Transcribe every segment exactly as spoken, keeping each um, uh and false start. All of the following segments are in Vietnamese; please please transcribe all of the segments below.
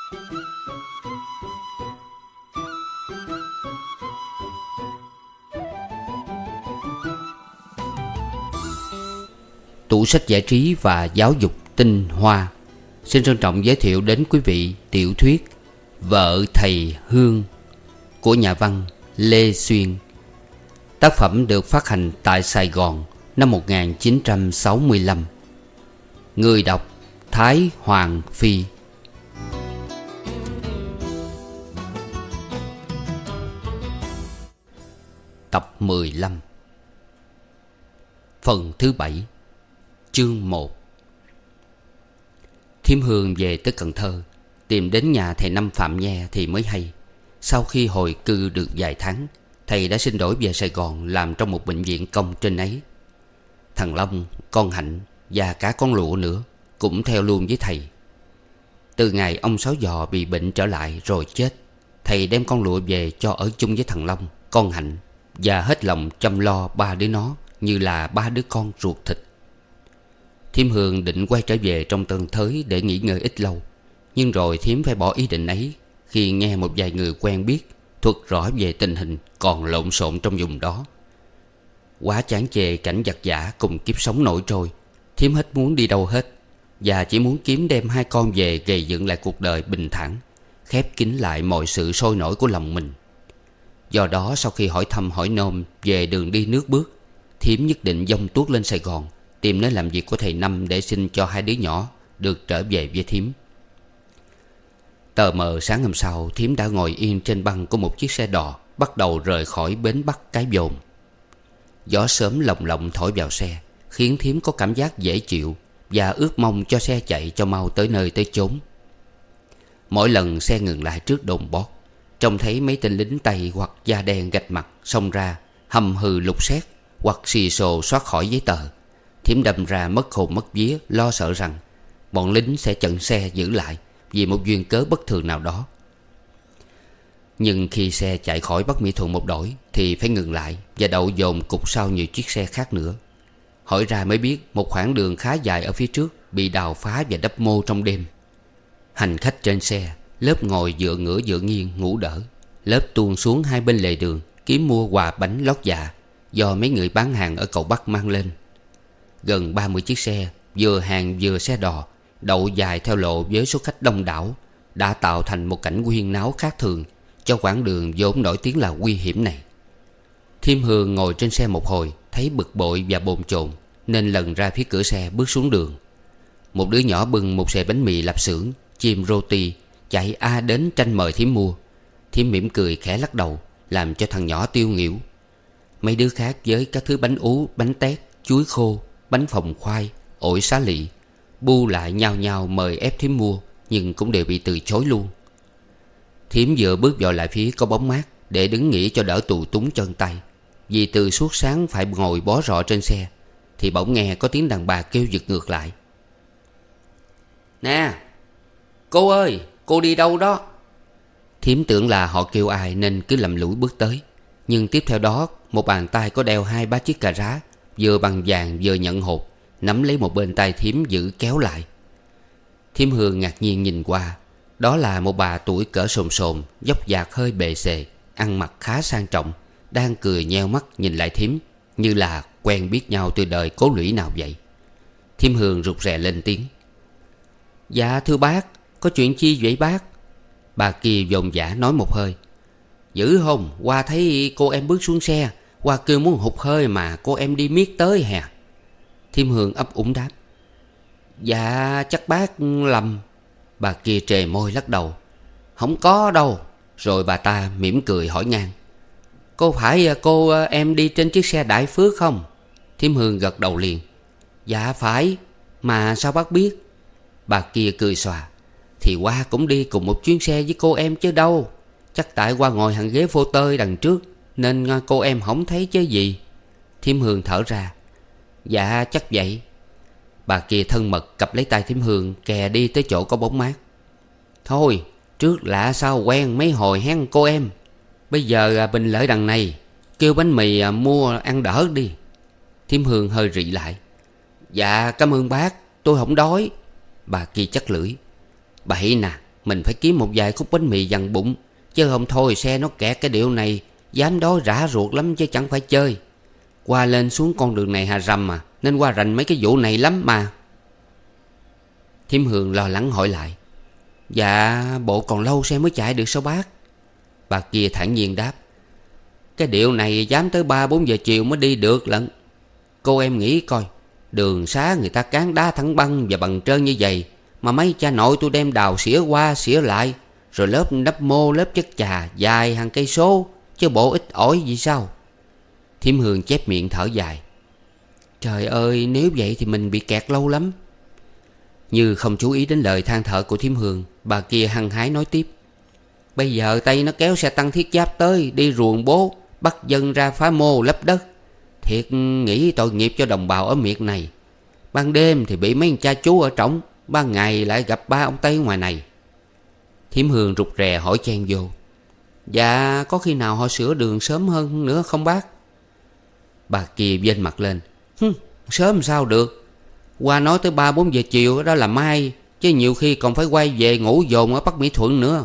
Tủ sách giải trí và giáo dục tinh hoa xin trân trọng giới thiệu đến quý vị tiểu thuyết Vợ Thầy Hương của nhà văn Lê Xuyên. Tác phẩm được phát hành tại Sài Gòn năm một nghìn chín trăm sáu mươi lăm. Người đọc Thái Hoàng Phi. Tập mười lăm. Phần thứ bảy. Chương một. Thiêm Hương về tới Cần Thơ, tìm đến nhà thầy Năm Phạm Nhe thì mới hay, sau khi hồi cư được vài tháng, thầy đã xin đổi về Sài Gòn làm trong một bệnh viện công trên ấy. Thằng Long, con Hạnh và cả con Lụa nữa cũng theo luôn với thầy. Từ ngày ông Sáu Giò bị bệnh trở lại rồi chết, thầy đem con Lụa về cho ở chung với thằng Long, con Hạnh, và hết lòng chăm lo ba đứa nó như là ba đứa con ruột thịt. Thiêm Hương định quay trở về trong Tân Thới để nghỉ ngơi ít lâu, nhưng rồi Thiếm phải bỏ ý định ấy khi nghe một vài người quen biết thuật rõ về tình hình còn lộn xộn trong vùng đó. Quá chán chê cảnh giặc giả cùng kiếp sống nổi trôi, Thiếm hết muốn đi đâu hết, và chỉ muốn kiếm đem hai con về gầy dựng lại cuộc đời bình thản, khép kín lại mọi sự sôi nổi của lòng mình. Do đó sau khi hỏi thăm hỏi nôm về đường đi nước bước, Thiếm nhất định dông tuốt lên Sài Gòn tìm nơi làm việc của thầy Năm để xin cho hai đứa nhỏ được trở về với Thiếm. Tờ mờ sáng hôm sau, Thiếm đã ngồi yên trên băng của một chiếc xe đò bắt đầu rời khỏi bến Bắc Cái Vồn. Gió sớm lồng lộng thổi vào xe khiến Thiếm có cảm giác dễ chịu và ước mong cho xe chạy cho mau tới nơi tới chốn. Mỗi lần xe ngừng lại trước đồn bót, trông thấy mấy tên lính Tây hoặc da đen gạch mặt xông ra hầm hừ lục xét hoặc xì xồ soát khỏi giấy tờ, Thiếm đâm ra mất hồn mất vía, lo sợ rằng bọn lính sẽ chặn xe giữ lại vì một duyên cớ bất thường nào đó. Nhưng khi xe chạy khỏi Bắc Mỹ Thuận một đổi thì phải ngừng lại và đậu dồn cục sau nhiều chiếc xe khác nữa. Hỏi ra mới biết một khoảng đường khá dài ở phía trước bị đào phá và đắp mô trong đêm. Hành khách trên xe, lớp ngồi dựa ngửa dựa nghiêng ngủ đỡ, lớp tuôn xuống hai bên lề đường kiếm mua quà bánh lót dạ do mấy người bán hàng ở cầu Bắc mang lên. Gần ba mươi chiếc xe, vừa hàng vừa xe đò, đậu dài theo lộ với số khách đông đảo, đã tạo thành một cảnh huyên náo khác thường cho quãng đường vốn nổi tiếng là nguy hiểm này. Thiêm Hương ngồi trên xe một hồi, thấy bực bội và bồn chồn nên lần ra phía cửa xe bước xuống đường. Một đứa nhỏ bưng một xề bánh mì lạp xưởng, chim roti chạy a đến tranh mời Thiếm mua. Thiếm mỉm cười khẽ lắc đầu làm cho thằng nhỏ tiêu nghỉu. Mấy đứa khác với các thứ bánh ú, bánh tét, chuối khô, bánh phồng khoai, ổi xá lị bu lại nhao nhao mời ép Thiếm mua, nhưng cũng đều bị từ chối luôn. Thiếm vừa bước vào lại phía có bóng mát để đứng nghỉ cho đỡ tù túng chân tay, vì từ suốt sáng phải ngồi bó rọ trên xe, thì bỗng nghe có tiếng đàn bà kêu giật ngược lại: "Nè, cô ơi, cô đi đâu đó?" Thiếm tưởng là họ kêu ai nên cứ lầm lũi bước tới. Nhưng tiếp theo đó, một bàn tay có đeo hai ba chiếc cà rá, vừa bằng vàng vừa nhận hột, nắm lấy một bên tay Thiếm giữ kéo lại. Thiếm Hương ngạc nhiên nhìn qua. Đó là một bà tuổi cỡ sồn sồn, dốc dạc hơi bề xề, ăn mặc khá sang trọng, đang cười nheo mắt nhìn lại Thiếm như là quen biết nhau từ đời Cố Lũy nào vậy. Thiếm Hương rụt rè lên tiếng: "Dạ thưa bác, có chuyện chi vậy bác?" Bà kia vồn vã nói một hơi: "Dữ hông, qua thấy cô em bước xuống xe, qua kêu muốn hụt hơi mà cô em đi miết tới hè." Thiêm Hương ấp úng đáp: "Dạ chắc bác lầm." Bà kia trề môi lắc đầu: "Không có đâu." Rồi bà ta mỉm cười hỏi ngang: "Cô phải cô em đi trên chiếc xe Đại Phước không?" Thiêm Hương gật đầu liền: "Dạ phải. Mà sao bác biết?" Bà kia cười xòa: "Thì qua cũng đi cùng một chuyến xe với cô em chứ đâu. Chắc tại qua ngồi hàng ghế phô tơi đằng trước nên cô em không thấy chứ gì." Thiêm Hương thở ra: "Dạ chắc vậy." Bà kia thân mật cặp lấy tay Thiếm Hương kè đi tới chỗ có bóng mát. "Thôi trước lạ sao quen mấy hồi hen cô em. Bây giờ Bình lợi đằng này, kêu bánh mì mua ăn đỡ đi." Thiếm Hương hơi rị lại: "Dạ cảm ơn bác, tôi không đói." Bà kia chắc lưỡi: "Bậy nè, Mình phải kiếm một vài khúc bánh mì dằn bụng, chứ không thôi xe nó kẹt cái điệu này dám đói rã ruột lắm chứ chẳng phải chơi. Qua lên xuống con đường này hà rầm mà, nên qua rành mấy cái vụ này lắm mà. Thím Hường lo lắng hỏi lại: Dạ bộ còn lâu xe mới chạy được sao bác? Bà kia thản nhiên đáp: Cái điệu này dám tới ba bốn giờ chiều mới đi được lận. Cô em nghĩ coi, đường xá người ta cán đá thẳng băng và bằng trơn như vậy, mà mấy cha nội tôi đem đào xỉa qua xỉa lại, rồi lớp đắp mô lớp chất chà dài hàng cây số, chứ bộ ít ỏi gì sao? Thím Hường chép miệng thở dài: Trời ơi, nếu vậy thì mình bị kẹt lâu lắm. Như không chú ý đến lời than thở của thím Hường, bà kia hăng hái nói tiếp: Bây giờ Tây nó kéo xe tăng thiết giáp tới, đi ruồng bố, bắt dân ra phá mô lấp đất. Thiệt nghĩ tội nghiệp cho đồng bào ở miệt này. Ban đêm thì bị mấy cha chú ở trỏng, ban ngày lại gặp ba ông Tây ngoài này. Thím Hường rụt rè hỏi chen vô: Dạ có khi nào họ sửa đường sớm hơn nữa không bác? Bà kia vênh mặt lên: Hừ, sớm sao được. Qua nói tới ba bốn giờ chiều đó là mai, chứ nhiều khi còn phải quay về ngủ dồn ở Bắc Mỹ Thuận nữa.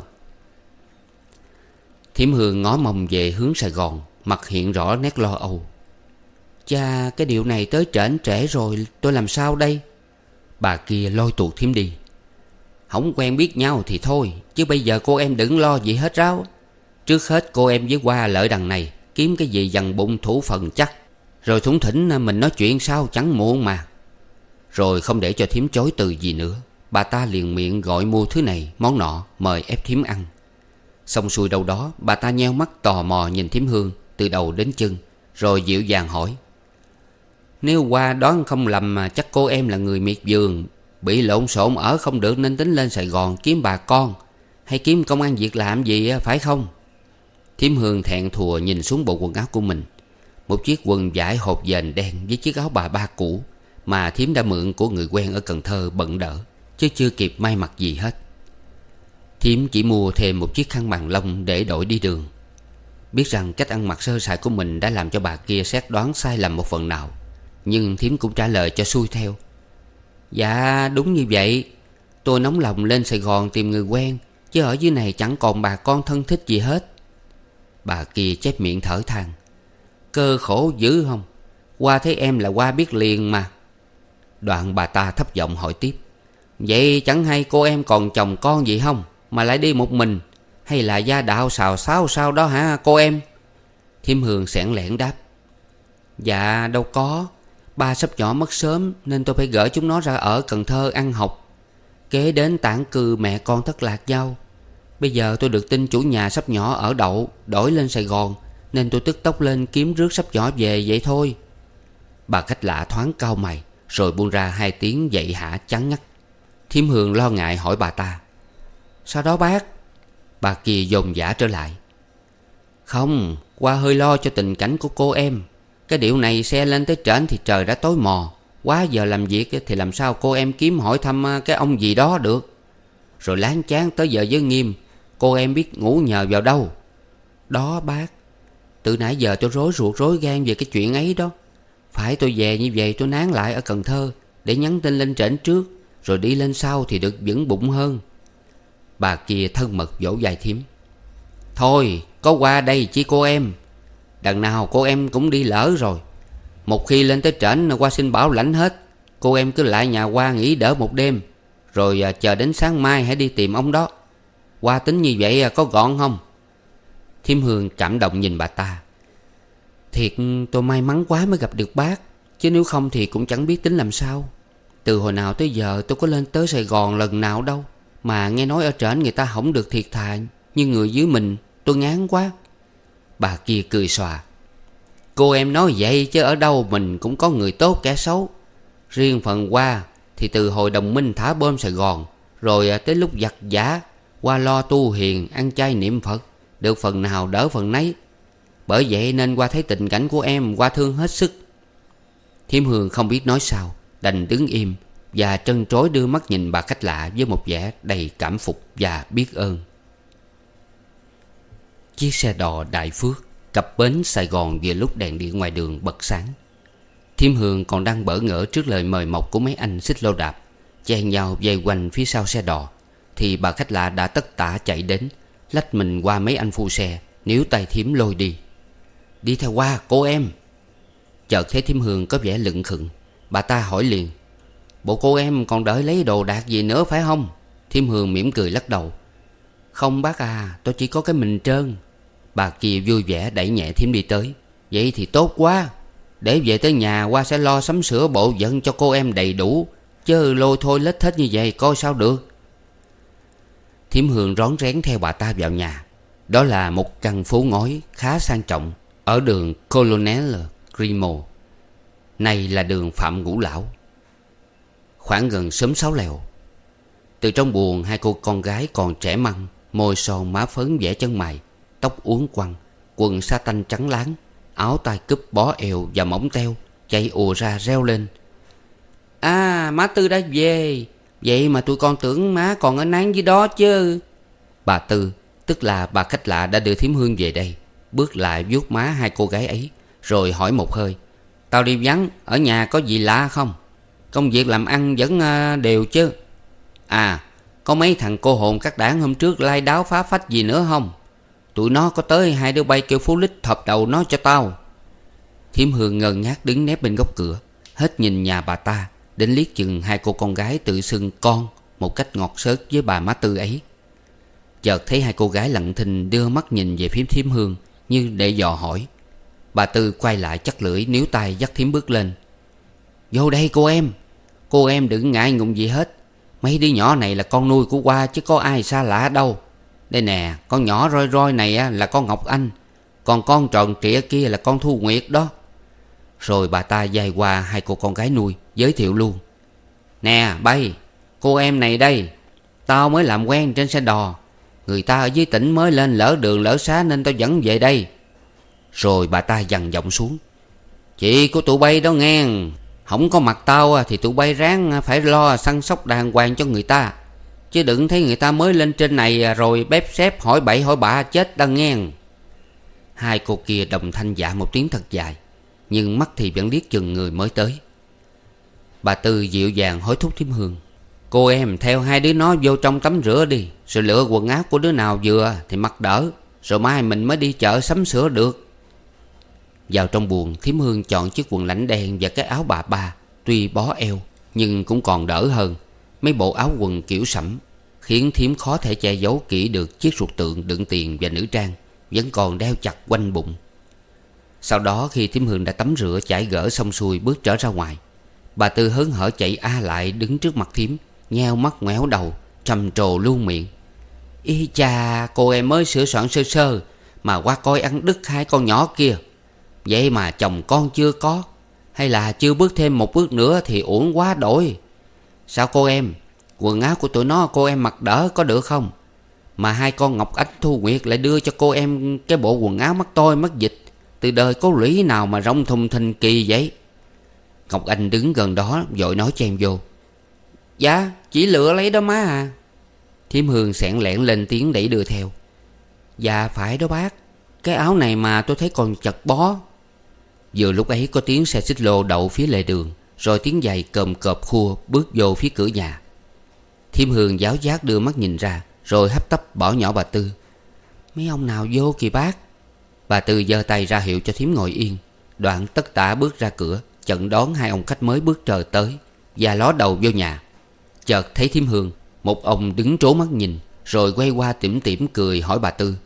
Thím Hường ngó mông về hướng Sài Gòn, mặt hiện rõ nét lo âu. Cha, cái điệu này tới trển trễ rồi, tôi làm sao đây? Bà kia lôi tuột thím đi: Không quen biết nhau thì thôi, chứ bây giờ cô em đừng lo gì hết ráo. Trước hết cô em với Hoa lợi đằng này kiếm cái gì dằn bụng thủ phần chắc, rồi thủng thỉnh mình nói chuyện sau chẳng muộn mà. Rồi không để cho thím chối từ gì nữa, bà ta liền miệng gọi mua thứ này món nọ, mời ép thím ăn. Xong xuôi đâu đó, bà ta nheo mắt tò mò nhìn thím Hương từ đầu đến chân, rồi dịu dàng hỏi: Nếu Hoa đoán không lầm mà chắc cô em là người miệt vườn, bị lộn xộn ở không được nên tính lên Sài Gòn kiếm bà con, hay kiếm công ăn việc làm gì phải không? Thím Hương thẹn thùa nhìn xuống bộ quần áo của mình. Một chiếc quần vải hột dền đen với chiếc áo bà ba cũ mà thím đã mượn của người quen ở Cần Thơ bận đỡ, chứ chưa kịp may mặc gì hết. Thím chỉ mua thêm một chiếc khăn bằng lông để đổi đi đường. Biết rằng cách ăn mặc sơ sài của mình đã làm cho bà kia xét đoán sai lầm một phần nào, nhưng thím cũng trả lời cho xuôi theo: Dạ đúng như vậy. Tôi nóng lòng lên Sài Gòn tìm người quen, chứ ở dưới này chẳng còn bà con thân thích gì hết. Bà kia chép miệng thở than: Cơ khổ dữ không? Qua thấy em là qua biết liền mà. Đoạn bà ta thấp giọng hỏi tiếp: Vậy chẳng hay cô em còn chồng con gì không, mà lại đi một mình, hay là gia đạo xào xáo sao đó hả cô em? Thím Hương xẻn lẻn đáp: Dạ đâu có. Ba sắp nhỏ mất sớm nên tôi phải gửi chúng nó ra ở Cần Thơ ăn học, kế đến tản cư mẹ con thất lạc nhau. Bây giờ tôi được tin chủ nhà sắp nhỏ ở đậu đổi lên Sài Gòn, nên tôi tức tốc lên kiếm rước sắp nhỏ về vậy thôi. Bà khách lạ thoáng cau mày, rồi buông ra hai tiếng dậy hả chán ngắt. Thím Hương lo ngại hỏi bà ta: Sao đó bác? Bà kia dồn dã trở lại: Không, qua hơi lo cho tình cảnh của cô em. Cái điệu này xe lên tới trển thì trời đã tối mò, quá giờ làm việc thì làm sao cô em kiếm hỏi thăm cái ông gì đó được. Rồi láng chán tới giờ giới nghiêm, cô em biết ngủ nhờ vào đâu. Đó bác, từ nãy giờ tôi rối ruột rối gan về cái chuyện ấy đó. Phải tôi về như vậy tôi nán lại ở Cần Thơ để nhắn tin lên trển trước, rồi đi lên sau thì được vững bụng hơn. Bà kia thân mật vỗ vai thím: Thôi có qua đây chỉ cô em, đằng nào cô em cũng đi lỡ rồi. Một khi lên tới trển qua xin bảo lãnh hết, cô em cứ lại nhà qua nghỉ đỡ một đêm, rồi chờ đến sáng mai hãy đi tìm ông đó. Qua tính như vậy có gọn không? Thím Hương cảm động nhìn bà ta: Thiệt tôi may mắn quá mới gặp được bác, chứ nếu không thì cũng chẳng biết tính làm sao. Từ hồi nào tới giờ tôi có lên tới Sài Gòn lần nào đâu, mà nghe nói ở trển người ta không được thiệt thà như người dưới mình, tôi ngán quá. Bà kia cười xòa: Cô em nói vậy chứ ở đâu mình cũng có người tốt kẻ xấu. Riêng phần Hoa thì từ hồi đồng minh thả bom Sài Gòn, rồi tới lúc giặc giả, Hoa lo tu hiền ăn chay niệm Phật, được phần nào đỡ phần nấy. Bởi vậy nên Hoa thấy tình cảnh của em, Hoa thương hết sức. Thím Hương không biết nói sao, đành đứng im và trân trối đưa mắt nhìn bà khách lạ với một vẻ đầy cảm phục và biết ơn. Chiếc xe đò Đại Phước cập bến Sài Gòn vừa lúc đèn điện ngoài đường bật sáng. Thím Hương còn đang bỡ ngỡ trước lời mời mọc của mấy anh xích lô đạp chen nhau vây quanh phía sau xe đò, thì bà khách lạ đã tất tả chạy đến, lách mình qua mấy anh phu xe, níu tay thím lôi đi. Đi theo qua cô em. Chợt thấy thím Hương có vẻ lững khựng. Bà ta hỏi liền: Bộ cô em còn đợi lấy đồ đạc gì nữa phải không? Thím Hương mỉm cười lắc đầu: Không bác à, tôi chỉ có cái mình trơn. Bà kia vui vẻ đẩy nhẹ thím đi tới. Vậy thì tốt quá. Để về tới nhà qua sẽ lo sắm sửa bộ giận cho cô em đầy đủ, chứ lôi thôi lết thết như vậy coi sao được. Thím Hương rón rén theo bà ta vào nhà. Đó là một căn phố ngói khá sang trọng ở đường Colonel Grimo, nay là đường Phạm Ngũ Lão, khoảng gần xóm Sáu Lèo. Từ trong buồng, hai cô con gái còn trẻ măng, môi son má phấn vẽ chân mày, tóc uốn quăng, quần sa tanh trắng láng, áo tai cúp bó eo và mỏng teo, chạy ùa ra reo lên: À, má Tư đã về. Vậy mà tụi con tưởng má còn ở nán dưới đó chứ. Bà Tư, tức là bà khách lạ, đã đưa thím Hương về đây, bước lại vuốt má hai cô gái ấy, rồi hỏi một hơi: Tao đi vắng, ở nhà có gì lạ không? Công việc làm ăn vẫn uh, đều chứ? À, có mấy thằng cô hồn các đảng hôm trước lai đáo phá phách gì nữa không? Tụi nó có tới hai đứa bay kêu Phú Lích thọc đầu nó cho tao. Thím Hương ngơ ngác đứng nép bên góc cửa, hết nhìn nhà bà ta, đến liếc chừng hai cô con gái tự xưng con một cách ngọt xớt với bà má Tư ấy. Chợt thấy hai cô gái lặng thinh đưa mắt nhìn về phía thím Hương như để dò hỏi. Bà Tư quay lại chắc lưỡi níu tay dắt thím bước lên: Vô đây cô em. Cô em đừng ngại ngùng gì hết. Mấy đứa nhỏ này là con nuôi của Hoa chứ có ai xa lạ đâu. Đây nè, con nhỏ roi roi này là con Ngọc Anh, còn con tròn trịa kia là con Thu Nguyệt đó. Rồi bà ta dài qua hai cô con gái nuôi, giới thiệu luôn: Nè bay, cô em này đây, tao mới làm quen trên xe đò. Người ta ở dưới tỉnh mới lên lỡ đường lỡ xá nên tao dẫn về đây. Rồi bà ta dằn giọng xuống: Chị của tụi bay đó nghe, không có mặt tao thì tụi bay ráng phải lo săn sóc đàng hoàng cho người ta, chứ đừng thấy người ta mới lên trên này rồi bếp xếp hỏi bậy hỏi bạ chết đang nghe. Hai cô kia đồng thanh dạ một tiếng thật dài, nhưng mắt thì vẫn liếc chừng người mới tới. Bà Tư dịu dàng hối thúc thím Hương: Cô em theo hai đứa nó vô trong tắm rửa đi, rồi lựa quần áo của đứa nào vừa thì mặc đỡ, rồi mai mình mới đi chợ sắm sửa được. Vào trong buồng, thím Hương chọn chiếc quần lãnh đen và cái áo bà ba, tuy bó eo nhưng cũng còn đỡ hơn mấy bộ áo quần kiểu sẫm, khiến thím khó thể che giấu kỹ được chiếc ruột tượng đựng tiền và nữ trang vẫn còn đeo chặt quanh bụng. Sau đó khi thím Hương đã tắm rửa chải gỡ xong xuôi bước trở ra ngoài, bà Tư hớn hở chạy a lại đứng trước mặt thím, nheo mắt ngoéo đầu, trầm trồ luôn miệng: Ý cha, cô em mới sửa soạn sơ sơ mà qua coi ăn đứt hai con nhỏ kia. Vậy mà chồng con chưa có, hay là chưa bước thêm một bước nữa thì uổng quá đổi. Sao cô em, quần áo của tụi nó cô em mặc đỡ có được không? Mà hai con Ngọc Ánh Thu Nguyệt lại đưa cho cô em cái bộ quần áo mắc tôi mắc dịch, từ đời có lũy nào mà rong thùng thình kỳ vậy? Ngọc Anh đứng gần đó vội nói chen vô: Dạ, chỉ lựa lấy đó má à. Thím Hương xẻn lẻn lên tiếng đẩy đưa theo: Dạ phải đó bác, cái áo này mà tôi thấy còn chật bó. Vừa lúc ấy có tiếng xe xích lô đậu phía lề đường, rồi tiếng giày cồm cộp khua bước vô phía cửa nhà. Thím Hương giáo giác đưa mắt nhìn ra, rồi hấp tấp bỏ nhỏ bà Tư: Mấy ông nào vô kìa bác. Bà Tư giơ tay ra hiệu cho thím ngồi yên, đoạn tất tả bước ra cửa, chặn đón hai ông khách mới bước trời tới và ló đầu vô nhà. Chợt thấy thím Hương, một ông đứng trố mắt nhìn, rồi quay qua tủm tỉm cười hỏi bà Tư: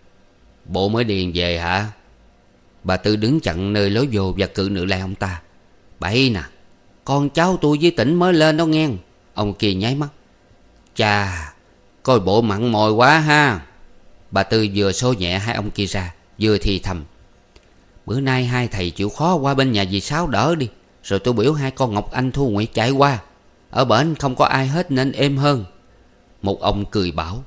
Bộ mới điền về hả? Bà Tư đứng chặn nơi lối vô và cự nữ lại ông ta: Bậy nè, con cháu tôi với tỉnh mới lên đó nghe. Ông kia nháy mắt: Chà, coi bộ mặn mòi quá ha. Bà Tư vừa xô nhẹ hai ông kia ra, vừa thì thầm: Bữa nay hai thầy chịu khó qua bên nhà dì Sáu đỡ đi, rồi tôi biểu hai con Ngọc Anh Thu Nguyệt chạy qua. Ở bển không có ai hết nên êm hơn. Một ông cười bảo: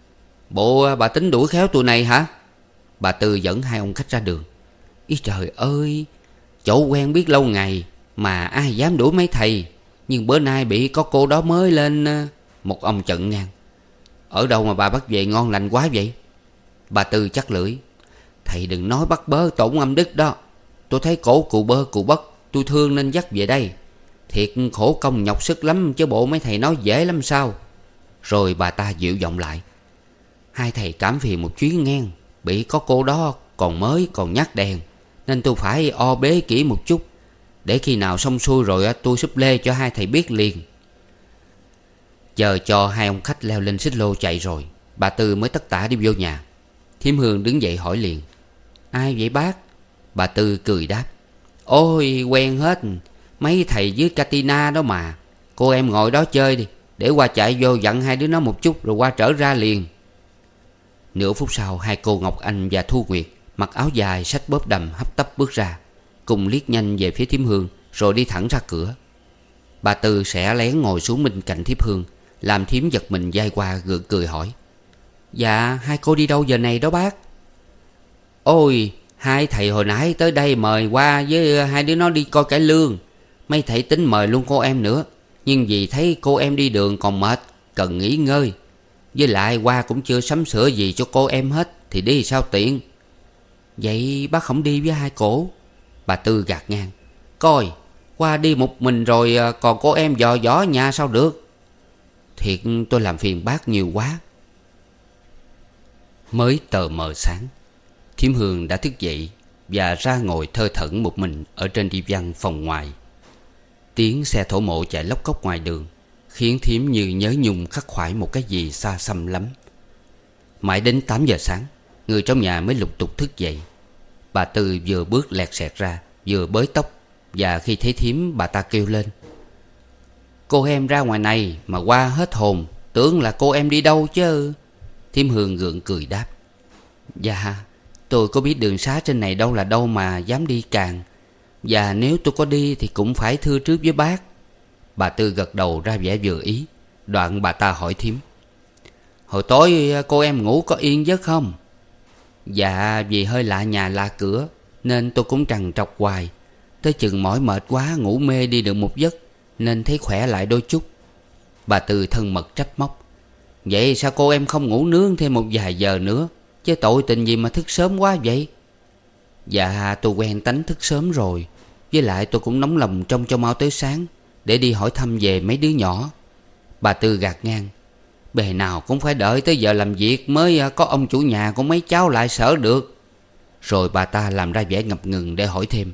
Bộ bà tính đuổi khéo tụi này hả? Bà Tư dẫn hai ông khách ra đường: Ý trời ơi, chỗ quen biết lâu ngày mà ai dám đuổi mấy thầy. Nhưng bữa nay bị có cô đó mới lên. Một ông chận ngang: Ở đâu mà bà bắt về ngon lành quá vậy? Bà Tư chắc lưỡi: Thầy đừng nói bắt bớ tổn âm đức đó. Tôi thấy cổ cụ bơ cụ bất, tôi thương nên dắt về đây. Thiệt khổ công nhọc sức lắm chứ bộ mấy thầy nói dễ lắm sao? Rồi bà ta dịu giọng lại: "Hai thầy cảm phiền một chuyến ngang. Bị có cô đó còn mới còn nhắc đèn, nên tôi phải o bế kỹ một chút. Để khi nào xong xuôi rồi tôi súp lê cho hai thầy biết liền." Chờ cho hai ông khách leo lên xích lô chạy rồi, bà Tư mới tất tả đi vô nhà. Thím Hương đứng dậy hỏi liền: "Ai vậy bác?" Bà Tư cười đáp: "Ôi quen hết, mấy thầy với Katina đó mà. Cô em ngồi đó chơi đi, để qua chạy vô dặn hai đứa nó một chút rồi qua trở ra liền." Nửa phút sau, hai cô Ngọc Anh và Thu Nguyệt mặc áo dài xách bóp đầm hấp tấp bước ra, cùng liếc nhanh về phía thím Hương rồi đi thẳng ra cửa. Bà Tư sẽ lén ngồi xuống bên cạnh thím Hương, làm thím giật mình dai qua gượng cười hỏi: "Dạ hai cô đi đâu giờ này đó bác?" "Ôi hai thầy hồi nãy tới đây mời qua với hai đứa nó đi coi cải lương. Mấy thầy tính mời luôn cô em nữa, nhưng vì thấy cô em đi đường còn mệt, cần nghỉ ngơi. Với lại qua cũng chưa sắm sửa gì cho cô em hết, thì đi sao tiện." "Vậy bác không đi với hai cổ?" Bà Tư gạt ngang: "Coi qua đi một mình rồi còn cô em dò dỏ nhà sao được." "Thiệt tôi làm phiền bác nhiều quá." Mới tờ mờ sáng, thím Hương đã thức dậy và ra ngồi thơ thẩn một mình ở trên đi văn phòng ngoài. Tiếng xe thổ mộ chạy lóc cóc ngoài đường khiến thím như nhớ nhung khắc khoải một cái gì xa xăm lắm. Mãi đến tám giờ sáng, người trong nhà mới lục tục thức dậy. Bà Tư vừa bước lẹt xẹt ra, vừa bới tóc, và khi thấy thím, bà ta kêu lên: "Cô em ra ngoài này mà qua hết hồn, tưởng là cô em đi đâu chứ." Thím Hương gượng cười đáp: "Dạ tôi có biết đường xá trên này đâu là đâu mà dám đi càng. Và nếu tôi có đi thì cũng phải thưa trước với bác." Bà Tư gật đầu ra vẻ vừa ý. Đoạn bà ta hỏi thím: "Hồi tối cô em ngủ có yên giấc không?" "Dạ vì hơi lạ nhà lạ cửa, nên tôi cũng trằn trọc hoài. Tới chừng mỏi mệt quá ngủ mê đi được một giấc, nên thấy khỏe lại đôi chút." Bà Tư thân mật trách móc: "Vậy sao cô em không ngủ nướng thêm một vài giờ nữa, chứ tội tình gì mà thức sớm quá vậy?" "Dạ tôi quen tánh thức sớm rồi. Với lại tôi cũng nóng lòng trông cho mau tới sáng, để đi hỏi thăm về mấy đứa nhỏ." Bà Tư gạt ngang: "Bề nào cũng phải đợi tới giờ làm việc mới có ông chủ nhà của mấy cháu lại sở được." Rồi bà ta làm ra vẻ ngập ngừng để hỏi thêm: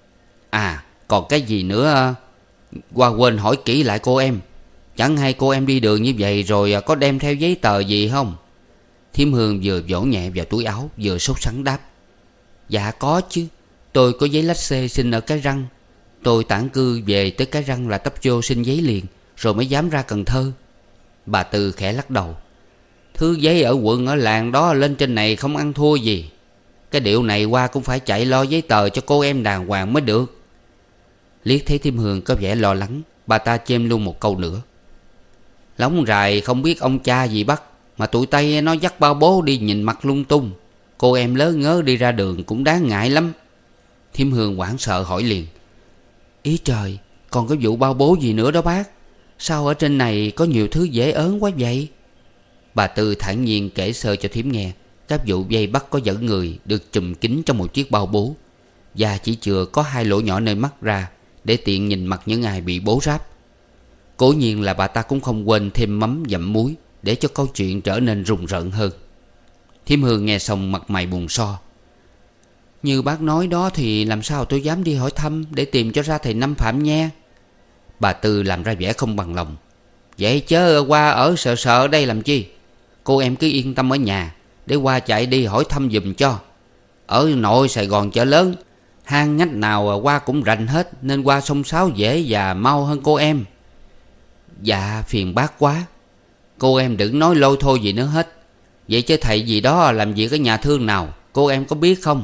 "À còn cái gì nữa qua quên hỏi kỹ lại cô em. Chẳng hay cô em đi đường như vậy rồi có đem theo giấy tờ gì không?" Thím Hương vừa vỗ nhẹ vào túi áo vừa sốt sắng đáp: "Dạ có chứ. Tôi có giấy lách xê xin ở Cái Răng. Tôi tản cư về tới Cái Răng là tấp vô xin giấy liền, rồi mới dám ra Cần Thơ." Bà Tư khẽ lắc đầu: "Thứ giấy ở quận ở làng đó lên trên này không ăn thua gì. Cái điệu này qua cũng phải chạy lo giấy tờ cho cô em đàng hoàng mới được." Liếc thấy thím Hương có vẻ lo lắng, bà ta chêm luôn một câu nữa: "Lóng rài không biết ông cha gì bắt, mà tụi Tây nó dắt bao bố đi nhìn mặt lung tung. Cô em lớ ngớ đi ra đường cũng đáng ngại lắm." Thím Hương hoảng sợ hỏi liền: "Ý trời, còn có vụ bao bố gì nữa đó bác? Sao ở trên này có nhiều thứ dễ ớn quá vậy?" Bà Tư thản nhiên kể sơ cho thím nghe các vụ vây bắt có dẫn người được trùm kín trong một chiếc bao bố, và chỉ chừa có hai lỗ nhỏ nơi mắt ra để tiện nhìn mặt những ai bị bố ráp. Cố nhiên là bà ta cũng không quên thêm mắm dặm muối để cho câu chuyện trở nên rùng rợn hơn. Thím Hương nghe xong mặt mày buồn so: "Như bác nói đó thì làm sao tôi dám đi hỏi thăm để tìm cho ra thầy Năm Phạm Nha." Bà Tư làm ra vẻ không bằng lòng: "Vậy chớ qua ở sợ sợ đây làm chi? Cô em cứ yên tâm ở nhà, để qua chạy đi hỏi thăm giùm cho. Ở nội Sài Gòn chợ lớn, hang ngách nào qua cũng rành hết, nên qua sông Sáo dễ và mau hơn cô em." "Dạ phiền bác quá. Cô em đừng nói lôi thôi gì nữa hết. Vậy chứ thầy gì đó làm việc ở nhà thương nào, cô em có biết không?"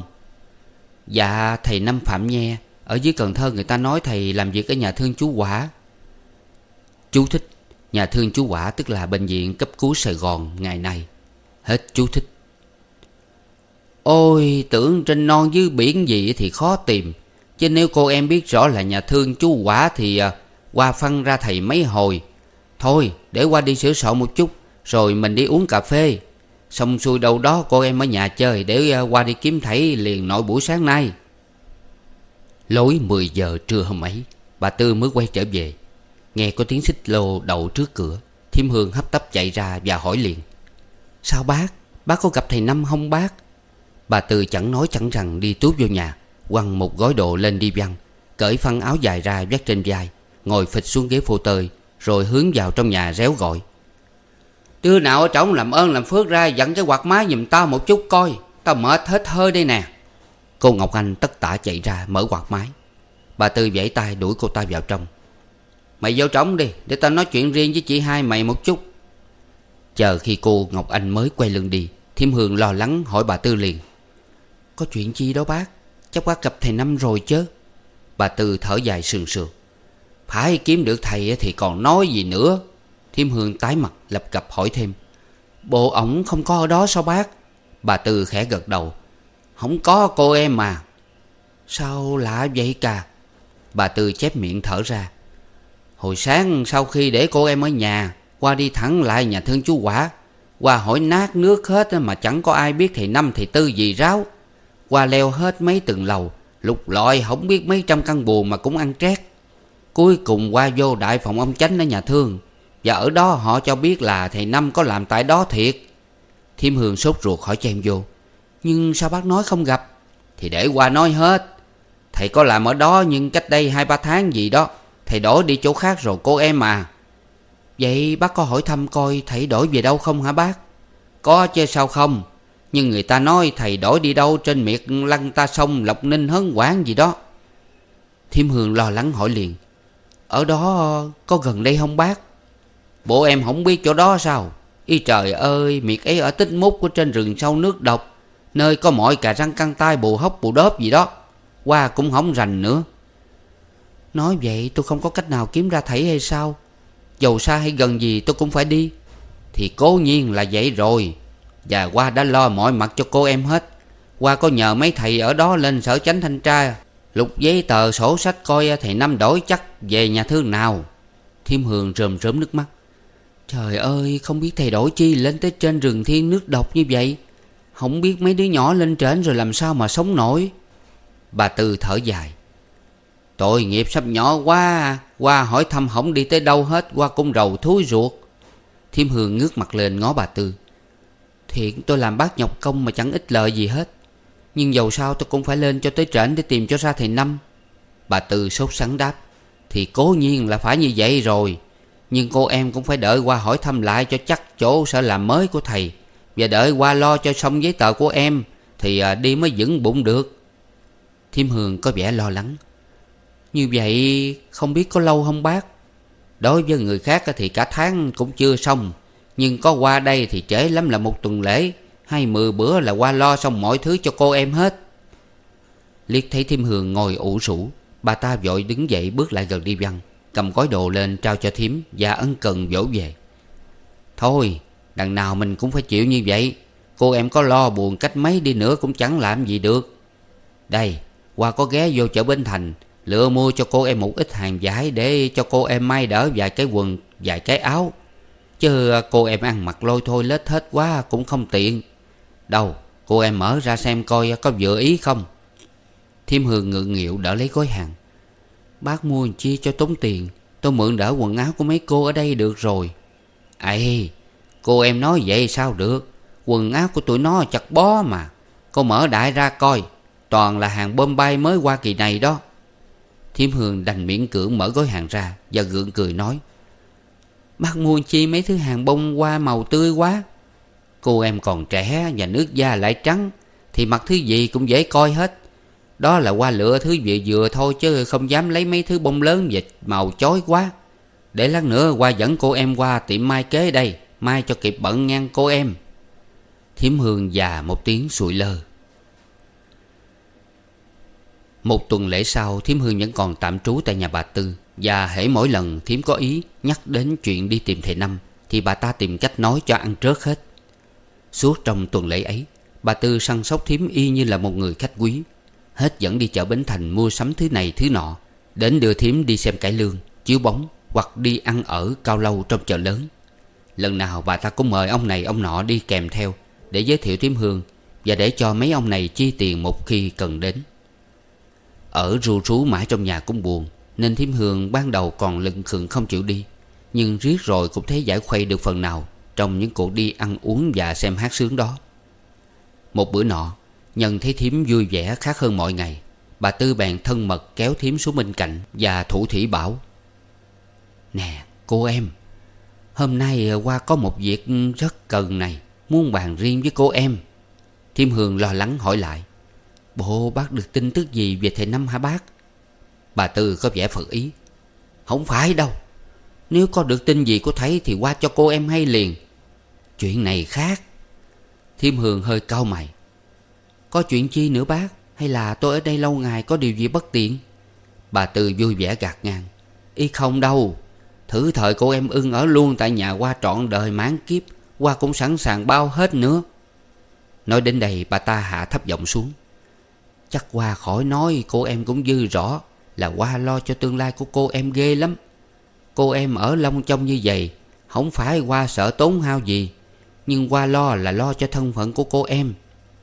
"Dạ thầy Năm Phạm Nha. Ở dưới Cần Thơ người ta nói thầy làm việc ở nhà thương chú Quả." Chú thích: nhà thương chú Quả tức là bệnh viện cấp cứu Sài Gòn ngày nay. Hết chú thích. "Ôi tưởng trên non dưới biển gì thì khó tìm, chứ nếu cô em biết rõ là nhà thương chú Quả thì uh, qua phân ra thầy mấy hồi. Thôi để qua đi sửa soạn một chút, rồi mình đi uống cà phê. Xong xuôi đâu đó cô em ở nhà chơi, để uh, qua đi kiếm thầy liền nội buổi sáng nay." Lối mười giờ trưa hôm ấy, bà Tư mới quay trở về. Nghe có tiếng xích lô đậu trước cửa Thiêm Hương hấp tấp chạy ra và hỏi liền: Sao bác? Bác có gặp thầy Năm không bác? Bà Tư chẳng nói chẳng rằng đi tuốt vô nhà, quăng một gói đồ lên đi văn, cởi phăng áo dài ra vắt trên vai, ngồi phịch xuống ghế phô tơi, rồi hướng vào trong nhà réo gọi: Đứa nào ở trỏng làm ơn làm phước ra dặn cái quạt máy giùm tao một chút coi, tao mệt hết hơi đây nè. Cô Ngọc Anh tất tả chạy ra mở quạt máy. Bà Tư vẫy tay đuổi cô ta vào trong: Mày vô trỏng đi, để tao nói chuyện riêng với chị hai mày một chút. Chờ khi cô Ngọc Anh mới quay lưng đi, Thiêm Hương lo lắng hỏi bà Tư liền: Có chuyện chi đó bác? Chắc bác gặp thầy Năm rồi chứ? Bà Tư thở dài sườn sườn: Phải kiếm được thầy thì còn nói gì nữa. Thiêm Hương tái mặt lập cập hỏi thêm: Bộ ổng không có ở đó sao bác? Bà Tư khẽ gật đầu: Không có cô em mà. Sao lạ vậy cả? Bà Tư chép miệng thở ra: Hồi sáng sau khi để cô em ở nhà, qua đi thẳng lại nhà thương chú Quả, qua hỏi nát nước hết mà chẳng có ai biết thầy Năm thầy Tư gì ráo. Qua leo hết mấy tầng lầu, lục lọi không biết mấy trăm căn buồng mà cũng ăn trét. Cuối cùng qua vô đại phòng ông Chánh ở nhà thương, và ở đó họ cho biết là thầy Năm có làm tại đó thiệt. Thiêm Hương sốt ruột hỏi chen vô: Nhưng sao bác nói không gặp? Thì để qua nói hết. Thầy có làm ở đó, nhưng cách đây hai ba tháng gì đó thầy đổi đi chỗ khác rồi cô em à. Vậy bác có hỏi thăm coi thầy đổi về đâu không hả bác? Có chứ sao không. Nhưng người ta nói thầy đổi đi đâu trên miệt Lăng Ta Sông, Lộc Ninh, Hớn Quảng gì đó. Thiêm Hương lo lắng hỏi liền: Ở đó có gần đây không bác? Bộ em không biết chỗ đó sao? Y trời ơi, miệt ấy ở Tích Mút của trên rừng sâu nước độc, nơi có mọi cà răng căng tay bù hốc bù đốp gì đó. Qua cũng không rành nữa. Nói vậy tôi không có cách nào kiếm ra thầy hay sao? Dầu xa hay gần gì tôi cũng phải đi. Thì cố nhiên là vậy rồi. Và qua đã lo mọi mặt cho cô em hết. Qua có nhờ mấy thầy ở đó lên sở chánh thanh tra, lục giấy tờ sổ sách coi thầy Năm đổi chắc về nhà thương nào. Thiêm Hương rơm rớm nước mắt: Trời ơi, không biết thầy đổi chi lên tới trên rừng thiên nước độc như vậy. Không biết mấy đứa nhỏ lên trển rồi làm sao mà sống nổi. Bà Tư thở dài: Tội nghiệp sắp nhỏ quá à. Qua hỏi thăm không đi tới đâu hết, qua cung rầu thúi ruột. Thiêm Hương ngước mặt lên ngó bà Tư: Thiện tôi làm bác nhọc công mà chẳng ích lợi gì hết, nhưng dầu sao tôi cũng phải lên cho tới trển để tìm cho ra thầy Năm. Bà Tư sốt sắng đáp: Thì cố nhiên là phải như vậy rồi. Nhưng cô em cũng phải đợi qua hỏi thăm lại cho chắc chỗ sở làm mới của thầy, và đợi qua lo cho xong giấy tờ của em, thì đi mới vững bụng được. Thiêm Hương có vẻ lo lắng: Như vậy không biết có lâu không bác? Đối với người khác thì cả tháng cũng chưa xong, nhưng có qua đây thì trễ lắm là một tuần lễ, hay mười bữa là qua lo xong mọi thứ cho cô em hết. Liếc thấy Thiêm Hương ngồi ủ rũ, bà ta vội đứng dậy bước lại gần đi văn, cầm gói đồ lên trao cho thím và ân cần vỗ về: Thôi, đằng nào mình cũng phải chịu như vậy. Cô em có lo buồn cách mấy đi nữa cũng chẳng làm gì được. Đây, qua có ghé vô chợ Bến Thành, lựa mua cho cô em một ít hàng vải để cho cô em may đỡ vài cái quần, vài cái áo. Chứ cô em ăn mặc lôi thôi lết hết quá cũng không tiện. Đâu, cô em mở ra xem coi có vừa ý không. Thiêm Hương ngượng nghịu đỡ lấy gói hàng: Bác mua chi cho tốn tiền, tôi mượn đỡ quần áo của mấy cô ở đây được rồi. Ây, cô em nói vậy sao được? Quần áo của tụi nó chặt bó mà. Cô mở đại ra coi, toàn là hàng Bombay mới qua kỳ này đó. Thiêm Hương đành miễn cưỡng mở gói hàng ra và gượng cười nói: Bác mua chi mấy thứ hàng bông hoa màu tươi quá. Cô em còn trẻ và nước da lại trắng, thì mặc thứ gì cũng dễ coi hết. Đó là qua lựa thứ vừa vừa thôi, chứ không dám lấy mấy thứ bông lớn và màu chói quá. Để lát nữa qua dẫn cô em qua tiệm mai kế đây, mai cho kịp bận ngang cô em. Thiêm Hương già một tiếng sụi lơ. Một tuần lễ sau, Thiêm Hương vẫn còn tạm trú tại nhà bà Tư. Và hễ mỗi lần Thiêm có ý nhắc đến chuyện đi tìm thầy Năm, thì bà ta tìm cách nói cho ăn trớt hết. Suốt trong tuần lễ ấy, bà Tư săn sóc Thiêm y như là một người khách quý. Hết dẫn đi chợ Bến Thành mua sắm thứ này thứ nọ, đến đưa Thiêm đi xem cải lương, chiếu bóng, hoặc đi ăn ở cao lâu trong chợ lớn. Lần nào bà ta cũng mời ông này ông nọ đi kèm theo, để giới thiệu Thiêm Hương, và để cho mấy ông này chi tiền một khi cần đến. Ở ru rú mãi trong nhà cũng buồn, nên Thiêm Hương ban đầu còn lững khừng không chịu đi. nhưng riết rồi cũng thấy giải khuây được phần nào trong những cuộc đi ăn uống và xem hát sướng đó. Một bữa nọ, nhân thấy thím vui vẻ khác hơn mọi ngày, bà Tư bèn thân mật kéo thím xuống bên cạnh và thủ thỉ bảo: "Nè cô em, hôm nay qua có một việc rất cần này, muốn bàn riêng với cô em." Thím Hương lo lắng hỏi lại: "Bộ bác được tin tức gì về thầy Năm hả bác?" Bà Tư có vẻ phật ý: "Không phải đâu. Nếu có được tin gì của thầy thì qua cho cô em hay liền. Chuyện này khác." Thím Hương hơi cau mày: "Có chuyện chi nữa bác? Hay là tôi ở đây lâu ngày có điều gì bất tiện?" Bà Tư vui vẻ gạt ngang: "Ý không đâu. Thử thời cô em ưng ở luôn tại nhà qua trọn đời mãn kiếp, qua cũng sẵn sàng bao hết nữa." Nói đến đây bà ta hạ thấp giọng xuống: "Chắc qua khỏi nói, cô em cũng dư rõ là qua lo cho tương lai của cô em ghê lắm. Cô em ở Long Trong như vậy, không phải qua sợ tốn hao gì, nhưng qua lo là lo cho thân phận của cô em.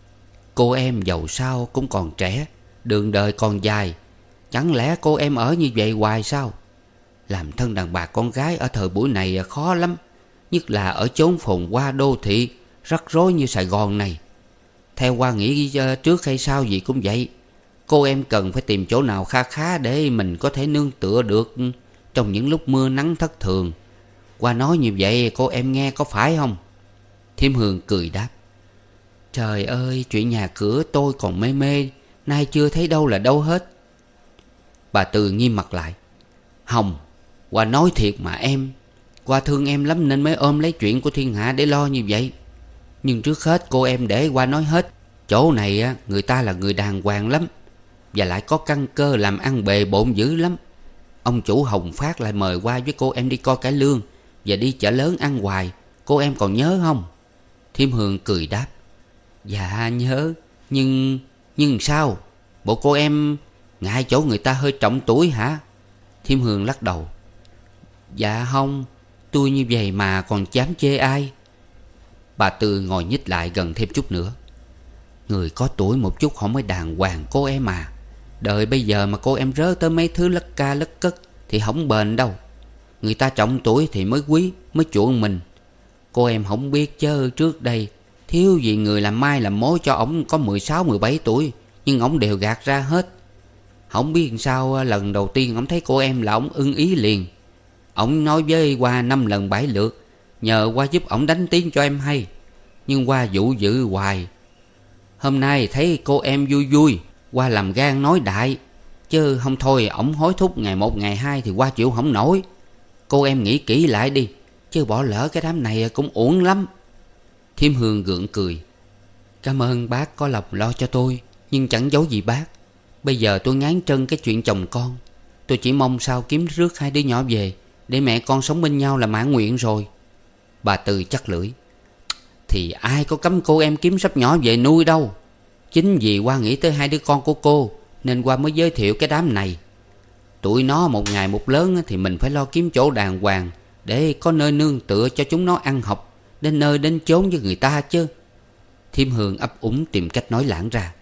Cô em dầu sao cũng còn trẻ, đường đời còn dài. Chẳng lẽ cô em ở như vậy hoài sao? Làm thân đàn bà con gái ở thời buổi này khó lắm, nhất là ở chốn phồn hoa đô thị rắc rối như Sài Gòn này. Theo qua nghĩ trước hay sau gì cũng vậy, cô em cần phải tìm chỗ nào kha khá để mình có thể nương tựa được trong những lúc mưa nắng thất thường. Qua nói như vậy cô em nghe có phải không?" Thím Hương cười đáp: "Trời ơi, chuyện nhà cửa tôi còn mê mê, nay chưa thấy đâu là đâu hết." Bà Tư nghiêm mặt lại: "Hồng, qua nói thiệt mà em. Qua thương em lắm nên mới ôm lấy chuyện của thiên hạ để lo như vậy. Nhưng trước hết cô em để qua nói hết. Chỗ này á, người ta là người đàng hoàng lắm, và lại có căn cơ làm ăn bề bộn dữ lắm. Ông chủ Hồng Phát lại mời qua với cô em đi coi cải lương và đi chợ lớn ăn hoài. Cô em còn nhớ không?" Thím Hương cười đáp: "Dạ nhớ. Nhưng Nhưng sao? Bộ cô em ngại chỗ người ta hơi trọng tuổi hả?" Thím Hương lắc đầu: "Dạ không. Tôi như vậy mà còn dám chê ai." Bà Tư ngồi nhích lại gần thêm chút nữa: "Người có tuổi một chút họ mới đàng hoàng cô em à. Đời bây giờ mà cô em rớ tới mấy thứ lất ca lất cất thì không bền đâu. Người ta trọng tuổi thì mới quý, mới chuộng mình. Cô em không biết chứ trước đây thiếu gì người làm mai làm mối cho ổng có mười sáu mười bảy tuổi, nhưng ổng đều gạt ra hết. Không biết sao lần đầu tiên ổng thấy cô em là ổng ưng ý liền. Ổng nói với qua năm lần bảy lượt nhờ qua giúp ổng đánh tiếng cho em hay, nhưng qua dụ dữ hoài. Hôm nay thấy cô em vui vui, qua làm gan nói đại, chứ không thôi ổng hối thúc ngày một ngày hai thì qua chịu không nổi. Cô em nghĩ kỹ lại đi, chứ bỏ lỡ cái đám này cũng uổng lắm." Thím Hương gượng cười: "Cảm ơn bác có lòng lo cho tôi, nhưng chẳng giấu gì bác. Bây giờ tôi ngán trân cái chuyện chồng con. Tôi chỉ mong sao kiếm rước hai đứa nhỏ về để mẹ con sống bên nhau là mãn nguyện rồi." Bà Tư chắc lưỡi: "Thì ai có cấm cô em kiếm sắp nhỏ về nuôi đâu. Chính vì qua nghĩ tới hai đứa con của cô nên qua mới giới thiệu cái đám này. Tụi nó một ngày một lớn thì mình phải lo kiếm chỗ đàng hoàng để có nơi nương tựa cho chúng nó ăn học, đến nơi đến chốn với người ta chứ." Thím Hương ấp úng tìm cách nói lảng ra: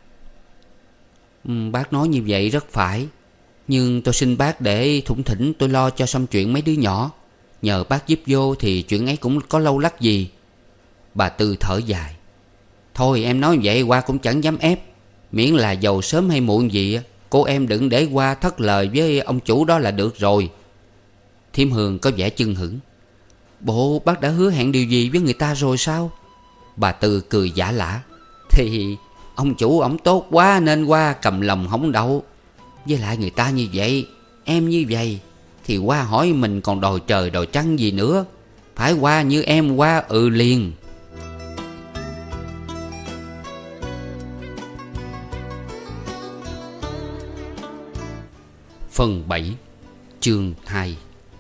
ừ, "Bác nói như vậy rất phải, nhưng tôi xin bác để thủng thỉnh tôi lo cho xong chuyện mấy đứa nhỏ. Nhờ bác giúp vô thì chuyện ấy cũng có lâu lắc gì." Bà Tư thở dài: "Thôi em nói vậy qua cũng chẳng dám ép. Miễn là giàu sớm hay muộn gì cô em đừng để qua thất lời với ông chủ đó là được rồi." Thím Hương có vẻ chưng hửng: "Bộ bác đã hứa hẹn điều gì với người ta rồi sao?" Bà Tư cười giả lả: "Thì ông chủ ổng tốt quá nên qua cầm lòng hổng đậu. Với lại người ta như vậy, em như vậy, thì qua hỏi mình còn đòi trời đòi trăng gì nữa. Phải qua như em qua ừ liền." Phần bảy, chương hai.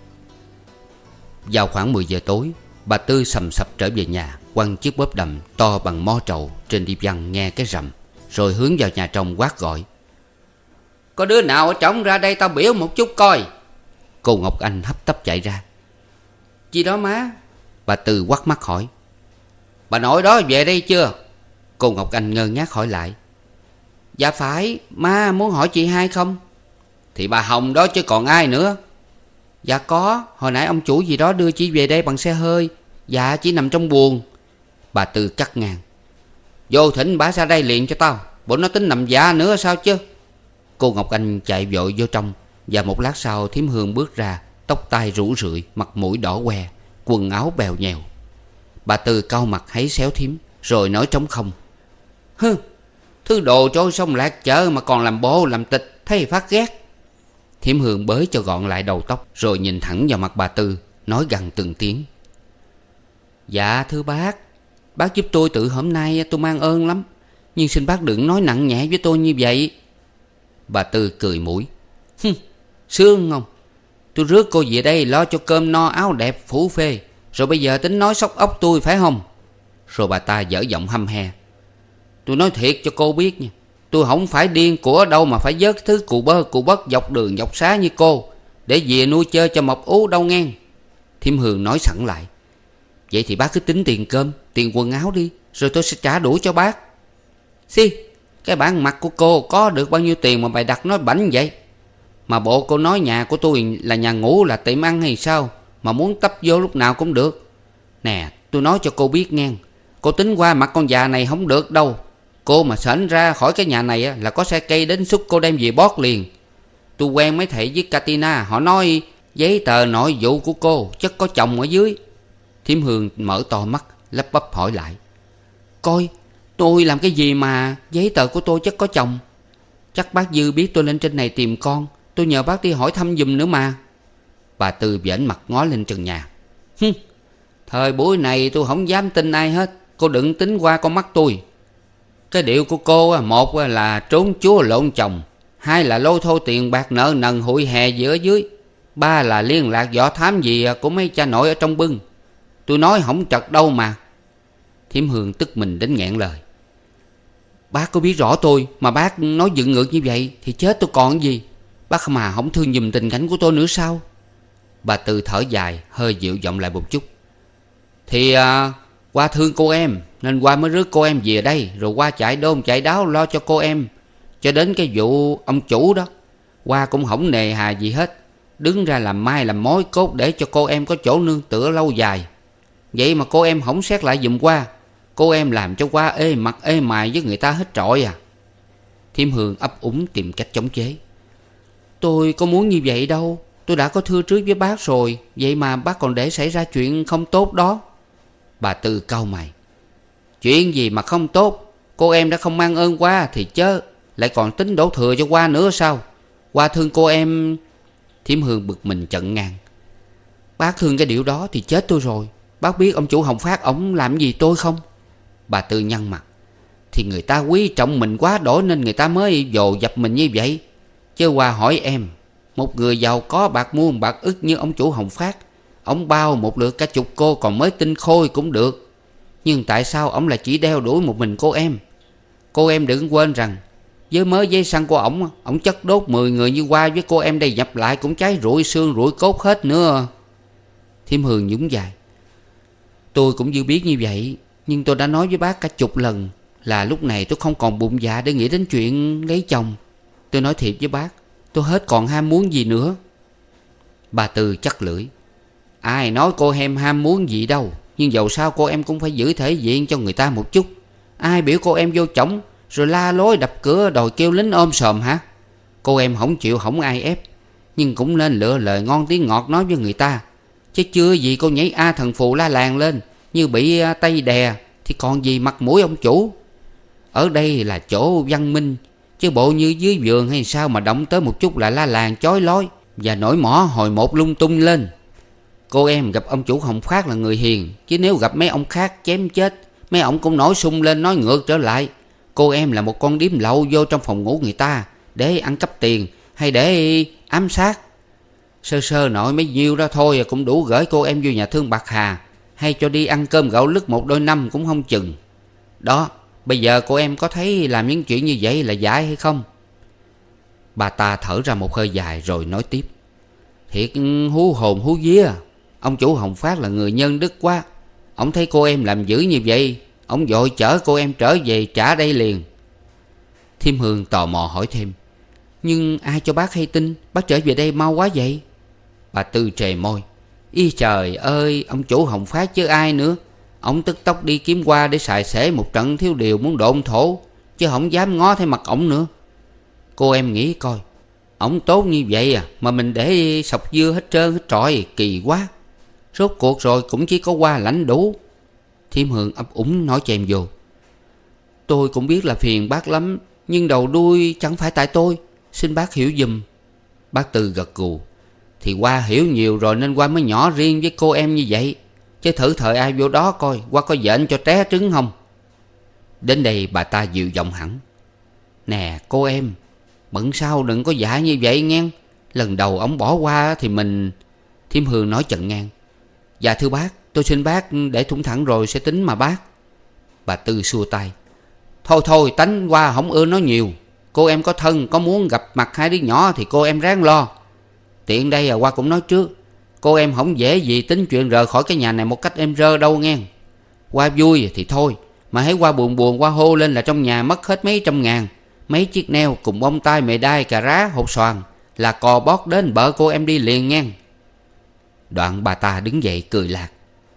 Vào khoảng mười giờ tối, bà Tư sầm sập trở về nhà, quăng chiếc bóp đầm to bằng mo trầu trên đi văn nghe cái rầm, rồi hướng vào nhà trong quát gọi: "Có đứa nào ở trỏng ra đây tao biểu một chút coi." Cô Ngọc Anh hấp tấp chạy ra: "Gì đó má?" Bà Tư quắt mắt hỏi: "Bà nội đó về đây chưa?" Cô Ngọc Anh ngơ ngác hỏi lại: "Dạ phải, má muốn hỏi chị hai không?" "Thì bà Hồng đó chứ còn ai nữa." Dạ có, hồi nãy ông chủ gì đó đưa chỉ về đây bằng xe hơi. Dạ chỉ nằm trong buồng. Bà Tư cắt ngang. Vô thỉnh bả ra đây liền cho tao, bộ nó tính nằm dạ nữa sao chứ. Cô Ngọc Anh chạy vội vô trong. Và một lát sau Thím Hương bước ra, tóc tai rủ rượi, mặt mũi đỏ que, quần áo bèo nhèo. Bà Tư cau mặt háy xéo Thím, rồi nói trống không. Hừ, thứ đồ trôi sông lạc chợ mà còn làm bô làm tịch, thấy phát ghét. Thím Hương bới cho gọn lại đầu tóc, rồi nhìn thẳng vào mặt bà Tư, nói gằn từng tiếng. Dạ thưa bác, bác giúp tôi từ hôm nay tôi mang ơn lắm, nhưng xin bác đừng nói nặng nhẹ với tôi như vậy. Bà Tư cười mũi. Hừ, sướng không? Tôi rước cô về đây lo cho cơm no áo đẹp phủ phê, rồi bây giờ tính nói sóc ốc tôi phải không? Rồi bà ta dở giọng hăm he. Tôi nói thiệt cho cô biết nha, tôi không phải điên của đâu mà phải vớt thứ cụ bơ cụ bất dọc đường dọc xá như cô để về nuôi chơi cho mọc ú đâu nghe. Thím Hương nói sẵn lại. Vậy thì bác cứ tính tiền cơm, tiền quần áo đi, rồi tôi sẽ trả đủ cho bác. Xi, cái bản mặt của cô có được bao nhiêu tiền mà bày đặt nói bảnh vậy? Mà bộ cô nói nhà của tôi là nhà ngủ là tiệm ăn hay sao mà muốn tấp vô lúc nào cũng được? Nè, tôi nói cho cô biết nghe, cô tính qua mặt con già này không được đâu. Cô mà sởn ra khỏi cái nhà này là có xe cây đến xúc cô đem về bót liền. Tôi quen mấy thầy với Katina, họ nói giấy tờ nội vụ của cô chắc có chồng ở dưới. Thím Hương mở to mắt, lắp bắp hỏi lại. Coi, tôi làm cái gì mà giấy tờ của tôi chắc có chồng? Chắc bác Dư biết tôi lên trên này tìm con, tôi nhờ bác đi hỏi thăm giùm nữa mà. Bà Tư vểnh mặt ngó lên trần nhà. Hừ, thời buổi này tôi không dám tin ai hết, cô đừng tính qua con mắt tôi. Cái điệu của cô, một là trốn chúa lộn chồng, hai là lôi thôi tiền bạc nợ nần hụi hè gì ở dưới, ba là liên lạc võ thám gì của mấy cha nội ở trong bưng. Tôi nói không trật đâu mà. Thím Hương tức mình đến nghẹn lời. Bác có biết rõ tôi mà bác nói dựng ngược như vậy thì chết tôi còn gì. Bác mà không thương giùm tình cảnh của tôi nữa sao? Bà Tư thở dài, hơi dịu giọng lại một chút. Thì à, qua thương cô em nên qua mới rước cô em về đây, rồi qua chạy đôn chạy đáo lo cho cô em. Cho đến cái vụ ông chủ đó, qua cũng không nề hà gì hết, đứng ra làm mai làm mối cốt để cho cô em có chỗ nương tựa lâu dài. Vậy mà cô em không xét lại giùm qua, cô em làm cho qua ê mặt ê mài với người ta hết trọi à. Thím Hương ấp úng tìm cách chống chế. Tôi có muốn như vậy đâu, tôi đã có thưa trước với bác rồi, vậy mà bác còn để xảy ra chuyện không tốt đó. Bà Tư cau mày. Chuyện gì mà không tốt? Cô em đã không mang ơn qua thì chớ, lại còn tính đổ thừa cho qua nữa sao? Qua thương cô em. Thím Hương bực mình chận ngang. Bác thương cái điệu đó thì chết tôi rồi. Bác biết ông chủ Hồng Phát ổng làm gì tôi không? Bà Tư nhăn mặt. Thì người ta quý trọng mình quá đỗi nên người ta mới vồ dập mình như vậy. Chứ qua hỏi em, một người giàu có bạc muôn bạc ức như ông chủ Hồng Phát, ông bao một lượt cả chục cô còn mới tinh khôi cũng được. Nhưng tại sao ông lại chỉ đeo đuổi một mình cô em? Cô em đừng quên rằng với mớ giấy xăng của ổng, ổng chất đốt mười người như qua với cô em đây nhập lại cũng cháy rụi xương rụi cốt hết nữa. Thím Hương nhún vai. Tôi cũng chưa biết như vậy, nhưng tôi đã nói với bác cả chục lần là lúc này tôi không còn bụng dạ để nghĩ đến chuyện lấy chồng. Tôi nói thiệt với bác, tôi hết còn ham muốn gì nữa. Bà Tư chắc lưỡi. Ai nói cô em ham muốn gì đâu, nhưng dầu sao cô em cũng phải giữ thể diện cho người ta một chút. Ai biểu cô em vô chổng rồi la lối đập cửa đòi kêu lính ôm sòm hả? Cô em không chịu không ai ép, nhưng cũng nên lựa lời ngon tiếng ngọt nói với người ta. Chứ chưa gì cô nhảy a thần phù la làng lên như bị tay đè thì còn gì mặt mũi ông chủ. Ở đây là chỗ văn minh, chứ bộ như dưới vườn hay sao mà động tới một chút là la làng chói lói và nổi mỏ hồi một lung tung lên. Cô em gặp ông chủ Hồng Phát là người hiền, chứ nếu gặp mấy ông khác chém chết, mấy ông cũng nổi sung lên nói ngược trở lại. Cô em là một con điếm lậu vô trong phòng ngủ người ta để ăn cắp tiền hay để ám sát. Sơ sơ nội mấy nhiêu đó thôi cũng đủ gửi cô em vô nhà thương Bạc Hà, hay cho đi ăn cơm gạo lứt một đôi năm cũng không chừng. Đó, bây giờ cô em có thấy làm những chuyện như vậy là dại hay không? Bà ta thở ra một hơi dài rồi nói tiếp. Thiệt hú hồn hú vía, ông chủ Hồng Phát là người nhân đức quá. Ông thấy cô em làm dữ như vậy, ông vội chở cô em trở về trả đây liền. Thím Hương tò mò hỏi thêm. Nhưng ai cho bác hay tin bác trở về đây mau quá vậy? Bà Tư trề môi. Ý trời ơi, ông chủ Hồng Phát chứ ai nữa. Ông tức tốc đi kiếm qua để xài xể một trận thiếu điều muốn độn thổ, chứ không dám ngó thấy mặt ổng nữa. Cô em nghĩ coi, ổng tốt như vậy à mà mình để sọc dưa hết trơn hết trọi, kỳ quá. Rốt cuộc rồi cũng chỉ có qua lãnh đủ. Thiêm Hương ấp úng nói chèm vô. Tôi cũng biết là phiền bác lắm, nhưng đầu đuôi chẳng phải tại tôi, xin bác hiểu giùm. Bác Tư gật gù. Thì qua hiểu nhiều rồi nên qua mới nhỏ riêng với cô em như vậy, chứ thử thời ai vô đó coi qua có dện cho tré trứng không. Đến đây bà ta dịu giọng hẳn. Nè cô em, bận sao đừng có dại như vậy nghe. Lần đầu ổng bỏ qua thì mình... Thiêm Hương nói chận ngang. Dạ thưa bác, tôi xin bác để thủng thẳng rồi sẽ tính mà bác. Bà Tư xua tay. Thôi thôi, tánh qua không ưa nói nhiều. Cô em có thân, có muốn gặp mặt hai đứa nhỏ thì cô em ráng lo. Tiện đây à, qua cũng nói trước, cô em không dễ gì tính chuyện rời khỏi cái nhà này một cách êm rơ đâu nghe. Qua vui thì thôi, mà hãy qua buồn buồn qua hô lên là trong nhà mất hết mấy trăm ngàn, mấy chiếc neo cùng bông tai mề đai cà rá hột xoàn, là cò bót đến bợ cô em đi liền nghe. Đoạn bà ta đứng dậy cười lạc.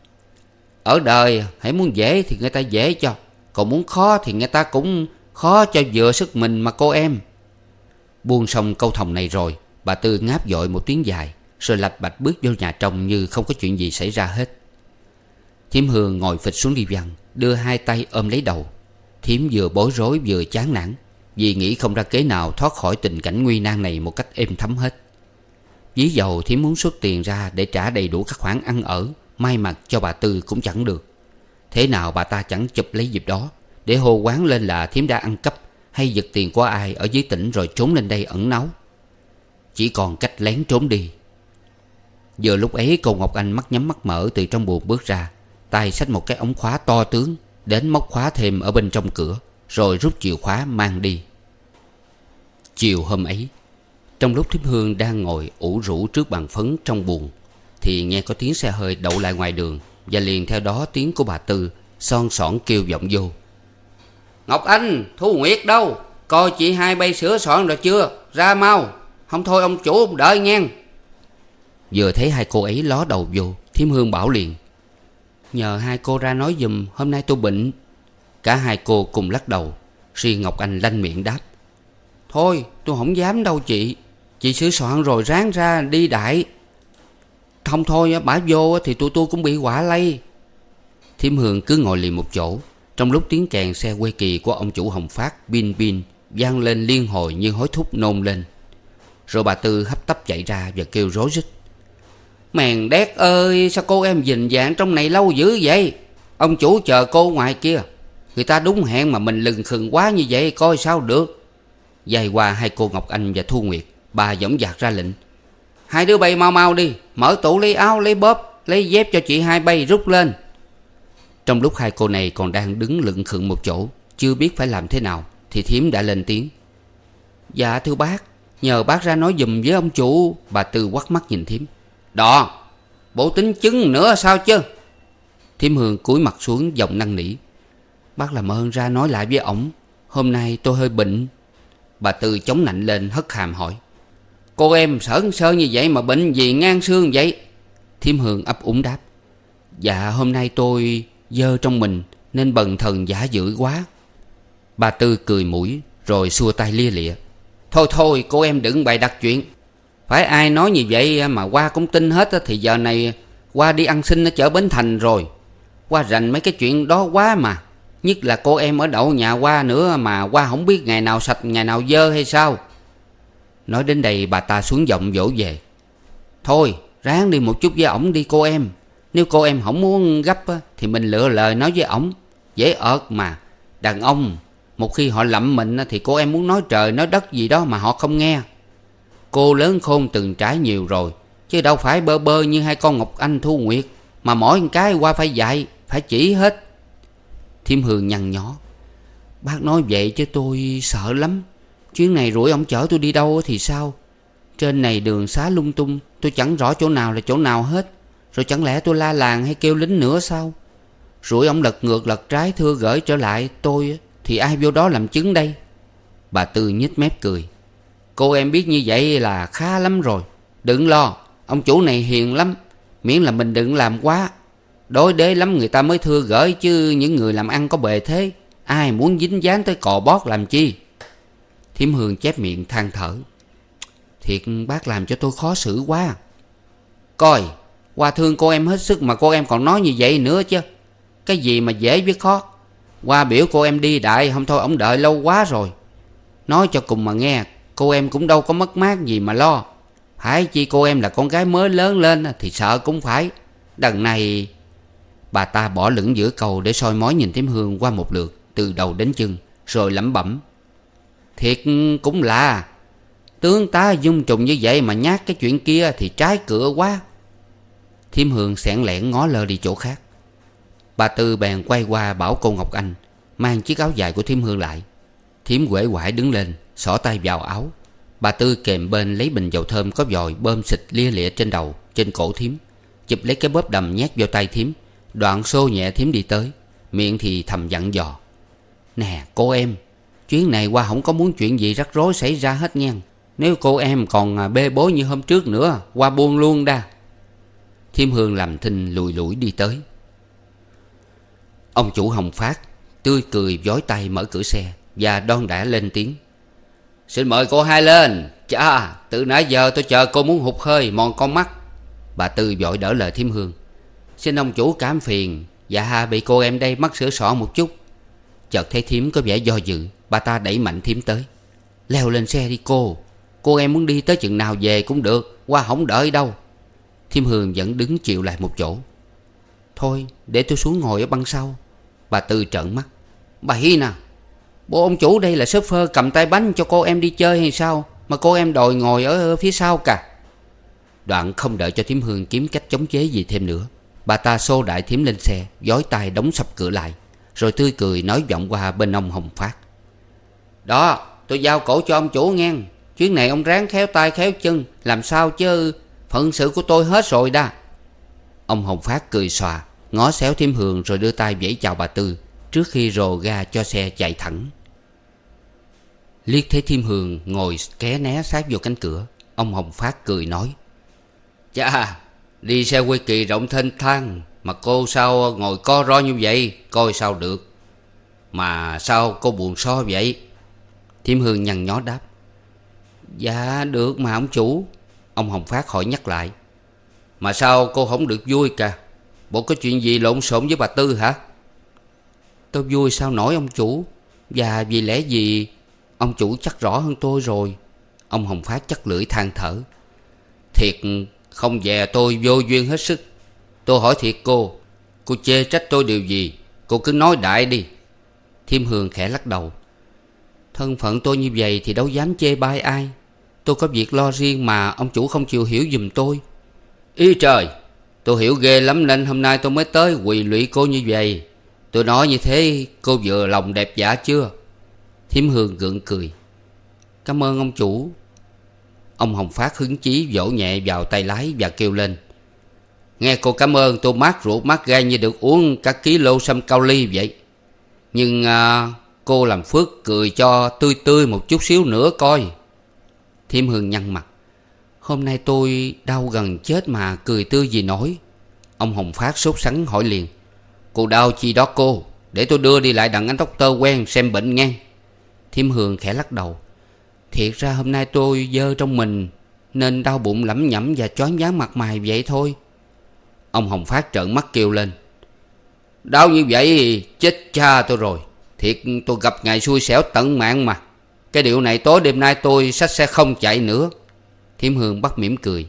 Ở đời hãy muốn dễ thì người ta dễ cho, còn muốn khó thì người ta cũng khó cho vừa sức mình mà cô em. Buông xong câu thòng này rồi, bà Tư ngáp dội một tiếng dài, rồi lạch bạch bước vô nhà trong như không có chuyện gì xảy ra hết. Thiêm Hương ngồi phịch xuống đi văn, đưa hai tay ôm lấy đầu. Thiếm vừa bối rối vừa chán nản, vì nghĩ không ra kế nào thoát khỏi tình cảnh nguy nan này một cách êm thấm hết. Ví dầu Thiếm muốn xuất tiền ra để trả đầy đủ các khoản ăn ở, may mặc cho bà Tư cũng chẳng được. Thế nào bà ta chẳng chụp lấy dịp đó để hô quán lên là Thiếm đã ăn cắp hay giật tiền của ai ở dưới tỉnh rồi trốn lên đây ẩn náu. Chỉ còn cách lén trốn đi. Vừa lúc ấy cô Ngọc Anh mắt nhắm mắt mở từ trong buồng bước ra, tay xách một cái ống khóa to tướng, đến móc khóa thêm ở bên trong cửa, rồi rút chìa khóa mang đi. Chiều hôm ấy, trong lúc Thiếp Hương đang ngồi ủ rũ trước bàn phấn trong buồng, thì nghe có tiếng xe hơi đậu lại ngoài đường, và liền theo đó tiếng của bà Tư son sỏn kêu vọng vô. Ngọc Anh, Thu Nguyệt đâu? Coi chị hai bay sửa soạn rồi chưa? Ra mau, không thôi ông chủ ông đợi nghe. Vừa thấy hai cô ấy ló đầu vô, Thiêm Hương bảo liền. Nhờ hai cô ra nói giùm, hôm nay tôi bệnh. Cả hai cô cùng lắc đầu. Riêng Ngọc Anh lanh miệng đáp. Thôi tôi không dám đâu chị. Chị sửa soạn rồi ráng ra đi đại. Không thôi bả vô thì tụi tôi cũng bị quả lây. Thiêm Hương cứ ngồi lì một chỗ, trong lúc tiếng kèn xe quê kỳ của ông chủ Hồng Phát bin bin vang lên liên hồi như hối thúc nôn lên. Rồi bà Tư hấp tấp chạy ra và kêu rối rít. Mèn đét ơi, sao cô em dình dạng trong này lâu dữ vậy? Ông chủ chờ cô ngoài kia. Người ta đúng hẹn mà mình lừng khừng quá như vậy coi sao được. Dài qua hai cô Ngọc Anh và Thu Nguyệt, bà dõng dạc ra lệnh. Hai đứa bay mau mau đi, mở tủ lấy áo lấy bóp, lấy dép cho chị hai bay rút lên. Trong lúc hai cô này còn đang đứng lững khựng một chỗ, chưa biết phải làm thế nào, thì Thiếm đã lên tiếng. Dạ thưa bác, nhờ bác ra nói giùm với ông chủ. Bà Tư quắt mắt nhìn Thiếm. Đò, bộ tính chứng nữa sao chứ? Thiếm Hương cúi mặt xuống giọng năn nỉ. Bác làm ơn ra nói lại với ổng, hôm nay tôi hơi bệnh. Bà Tư chống nạnh lên hất hàm hỏi. Cô em sởn sơ như vậy mà bệnh gì ngang xương vậy? Thiếm Hương ấp úng đáp. Dạ hôm nay tôi dơ trong mình nên bần thần giả dữ quá. Bà Tư cười mũi rồi xua tay lia lịa. Thôi thôi cô em đừng bày đặt chuyện. Phải ai nói như vậy mà qua cũng tin hết thì giờ này qua đi ăn xin ở chợ Bến Thành rồi. Qua rành mấy cái chuyện đó quá mà. Nhất là cô em ở đậu nhà qua nữa mà qua không biết ngày nào sạch ngày nào dơ hay sao. Nói đến đây bà ta xuống giọng vỗ về. Thôi ráng đi một chút với ổng đi cô em. Nếu cô em không muốn gấp thì mình lựa lời nói với ổng. Dễ ợt mà. Đàn ông một khi họ lậm mình thì cô em muốn nói trời nói đất gì đó mà họ không nghe. Cô lớn khôn từng trải nhiều rồi, chứ đâu phải bơ bơ như hai con Ngọc Anh Thu Nguyệt mà mỗi cái qua phải dạy, phải chỉ hết. Thiêm Hương nhăn nhó. Bác nói vậy chứ tôi sợ lắm. Chuyến này rủi ông chở tôi đi đâu thì sao? Trên này đường xá lung tung, tôi chẳng rõ chỗ nào là chỗ nào hết. Rồi chẳng lẽ tôi la làng hay kêu lính nữa sao? Rủi ông lật ngược lật trái thưa gửi trở lại tôi thì ai vô đó làm chứng đây? Bà Tư nhếch mép cười. Cô em biết như vậy là khá lắm rồi. Đừng lo, Ông chủ này hiền lắm, miễn là mình đừng làm quá. Đối đế lắm người ta mới thưa gửi, chứ những người làm ăn có bề thế, ai muốn dính dáng tới cò bót làm chi. Thím Hương chép miệng than thở. Thiệt bác làm cho tôi khó xử quá. Coi, Hoa thương cô em hết sức mà cô em còn nói như vậy nữa chứ. Cái gì mà dễ với khó. Hoa biểu cô em đi đại, không thôi ổng đợi lâu quá rồi. Nói cho cùng mà nghe, cô em cũng đâu có mất mát gì mà lo. Phải chi cô em là con gái mới lớn lên thì sợ cũng phải. Đằng này... Bà ta bỏ lửng giữa câu để soi mói nhìn thím Hương qua một lượt từ đầu đến chân, rồi lẩm bẩm. Thiệt cũng lạ, tướng tá dung trùng như vậy mà nhát cái chuyện kia thì trái cửa quá. Thím Hương xẻn lẻn ngó lơ đi chỗ khác. Bà Tư bèn quay qua bảo cô Ngọc Anh mang chiếc áo dài của thím Hương lại. Thím uể oải đứng lên, xỏ tay vào áo. Bà Tư kèm bên lấy bình dầu thơm có vòi bơm xịt lia lịa trên đầu, trên cổ thím, chụp lấy cái bóp đầm nhét vào tay thím, đoạn xô nhẹ thím đi tới, miệng thì thầm dặn dò. Nè cô em, chuyến này Hoa không có muốn chuyện gì rắc rối xảy ra hết nghe. Nếu cô em còn bê bối như hôm trước nữa, Hoa buông luôn đa. Thím Hương làm thinh lùi lủi đi tới. Ông chủ Hồng Phát tươi cười vói tay mở cửa xe và đon đả lên tiếng. Xin mời cô hai lên. Chà, từ nãy giờ tôi chờ cô muốn hụt hơi mòn con mắt. Bà Tư vội đỡ lời thím Hương. Xin ông chủ cảm phiền, dạ bị cô em đây mắc sữa sọ một chút. Chợt thấy thím có vẻ do dự, bà ta đẩy mạnh thím tới. Leo lên xe đi cô. Cô em muốn đi tới chừng nào về cũng được, Qua không đợi đâu. Thím Hương vẫn đứng chịu lại một chỗ. Thôi để tôi xuống ngồi ở băng sau. Bà Tư trợn mắt. Bậy nè, bộ ông chủ đây là shopper cầm tay bánh cho cô em đi chơi hay sao mà cô em đòi ngồi ở phía sau cả. Đoạn không đợi cho thím Hương kiếm cách chống chế gì thêm nữa, bà ta xô đại thím lên xe, vói tay đóng sập cửa lại, rồi tươi cười nói vọng qua bên ông Hồng Phát. Đó, tôi giao cổ cho ông chủ nghe. Chuyến này ông ráng khéo tay khéo chân, làm sao chứ phận sự của tôi hết rồi đa. Ông Hồng Phát cười xòa, ngó xéo thím Hương rồi đưa tay vẫy chào bà Tư, trước khi rồ ga cho xe chạy thẳng. Liếc thấy thím Hương ngồi ké né sát vô cánh cửa, ông Hồng Phát cười nói. Chà, đi xe quê kỳ rộng thênh thang mà cô sao ngồi co ro như vậy, coi sao được. Mà sao cô buồn so vậy? Thím Hương nhăn nhó đáp. Dạ được mà ông chủ. Ông Hồng Phát hỏi nhắc lại. Mà sao cô không được vui cả? Bộ có chuyện gì lộn xộn với bà Tư hả? Tôi vui sao nổi ông chủ. Và vì lẽ gì ông chủ chắc rõ hơn tôi rồi. Ông Hồng Phát chắc lưỡi than thở. Thiệt không dè tôi vô duyên hết sức. Tôi hỏi thiệt cô, cô chê trách tôi điều gì? Cô cứ nói đại đi. Thím Hương khẽ lắc đầu. Thân phận tôi như vậy thì đâu dám chê bai ai. Tôi có việc lo riêng mà ông chủ không chịu hiểu giùm tôi. Ý trời, tôi hiểu ghê lắm nên hôm nay tôi mới tới quỳ lụy cô như vậy. Tôi nói như thế cô vừa lòng đẹp dạ chưa? Thím Hương gượng cười. Cảm ơn ông chủ. Ông Hồng Phát hứng chí vỗ nhẹ vào tay lái và kêu lên. Nghe cô cảm ơn tôi mát ruột mát gan như được uống các ký lô sâm cao ly vậy. Nhưng à, cô làm phước cười cho tươi tươi một chút xíu nữa coi. Thím Hương nhăn mặt. Hôm nay tôi đau gần chết mà cười tươi gì nổi. Ông Hồng Phát sốt sắng hỏi liền. Cô đau chi đó cô? Để tôi đưa đi lại đặng anh doctor quen xem bệnh nghe. Thím Hương khẽ lắc đầu. Thiệt ra hôm nay tôi dơ trong mình nên đau bụng lẩm nhẩm và choáng váng mặt mày vậy thôi. Ông Hồng Phát trợn mắt kêu lên. Đau như vậy chết cha tôi rồi. Thiệt tôi gặp ngày xui xẻo tận mạng mà. Cái điều này tối đêm nay tôi xách xe không chạy nữa. Thím Hương bắt mỉm cười.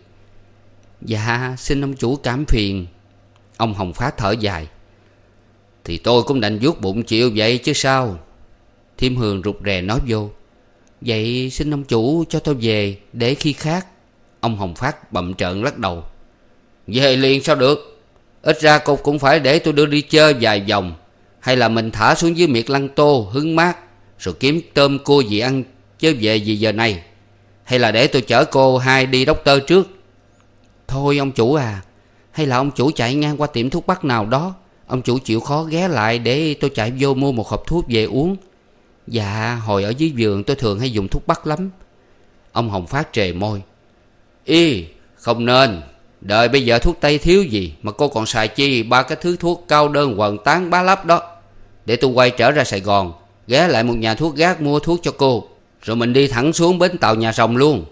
Dạ xin ông chủ cảm phiền. Ông Hồng Phát thở dài. Thì tôi cũng đành vuốt bụng chịu vậy chứ sao. Thím Hương rụt rè nói vô. Vậy xin ông chủ cho tôi về để khi khác. Ông Hồng Phát bậm trợn lắc đầu. Về liền sao được? Ít ra cô cũng phải để tôi đưa đi chơi vài vòng. Hay là mình thả xuống dưới miệt Lăng Tô hứng mát, rồi kiếm tôm cua gì ăn chứ về gì giờ này? Hay là để tôi chở cô hai đi doctor trước? Thôi ông chủ à, hay là ông chủ chạy ngang qua tiệm thuốc bắc nào đó, ông chủ chịu khó ghé lại để tôi chạy vô mua một hộp thuốc về uống. Dạ hồi ở dưới vườn tôi thường hay dùng thuốc bắc lắm. Ông Hồng Phát trề môi. Ý không nên, Đời bây giờ thuốc tây thiếu gì mà cô còn xài chi ba cái thứ thuốc cao đơn quần tán bá lắp đó. Để tôi quay trở ra Sài Gòn, ghé lại một nhà thuốc gác mua thuốc cho cô, rồi mình đi thẳng xuống bến tàu Nhà Rồng luôn.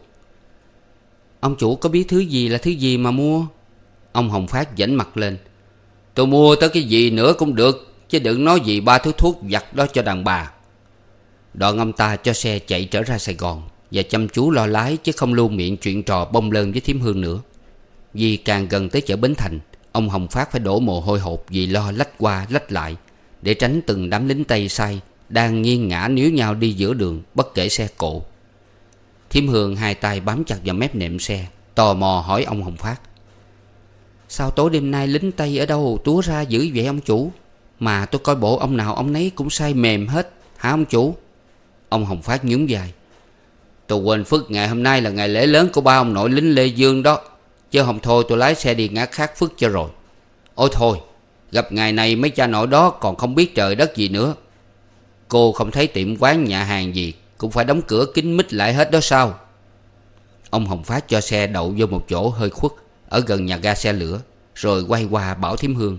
Ông chủ có biết thứ gì là thứ gì mà mua? Ông Hồng Phát vểnh mặt lên. Tôi mua tới cái gì nữa cũng được, chứ đừng nói gì ba thứ thuốc vặt đó cho đàn bà. Đoạn ông ta cho xe chạy trở ra Sài Gòn và chăm chú lo lái, chứ không lưu miệng chuyện trò bông lơn với thím Hương nữa. Vì càng gần tới chợ Bến Thành, ông Hồng Phát phải đổ mồ hôi hột vì lo lách qua lách lại để tránh từng đám lính Tây sai đang nghiêng ngã níu nhau đi giữa đường, bất kể xe cộ. Thím Hương hai tay bám chặt vào mép nệm xe, tò mò hỏi ông Hồng Phát: Sao tối đêm nay lính Tây ở đâu túa ra dữ vậy ông chủ? Mà tôi coi bộ ông nào ông nấy cũng say mềm hết, hả ông chủ? Ông Hồng Phát nhún vai: Tôi quên phức ngày hôm nay là ngày lễ lớn của ba ông nội lính Lê Dương đó, chứ không thôi tôi lái xe đi ngã khác phức cho rồi. Ôi thôi, gặp ngày này mấy cha nội đó còn không biết trời đất gì nữa. Cô không thấy tiệm quán nhà hàng gì cũng phải đóng cửa kín mít lại hết đó sao? Ông Hồng Phát cho xe đậu vô một chỗ hơi khuất ở gần nhà ga xe lửa, rồi quay qua bảo thím Hương: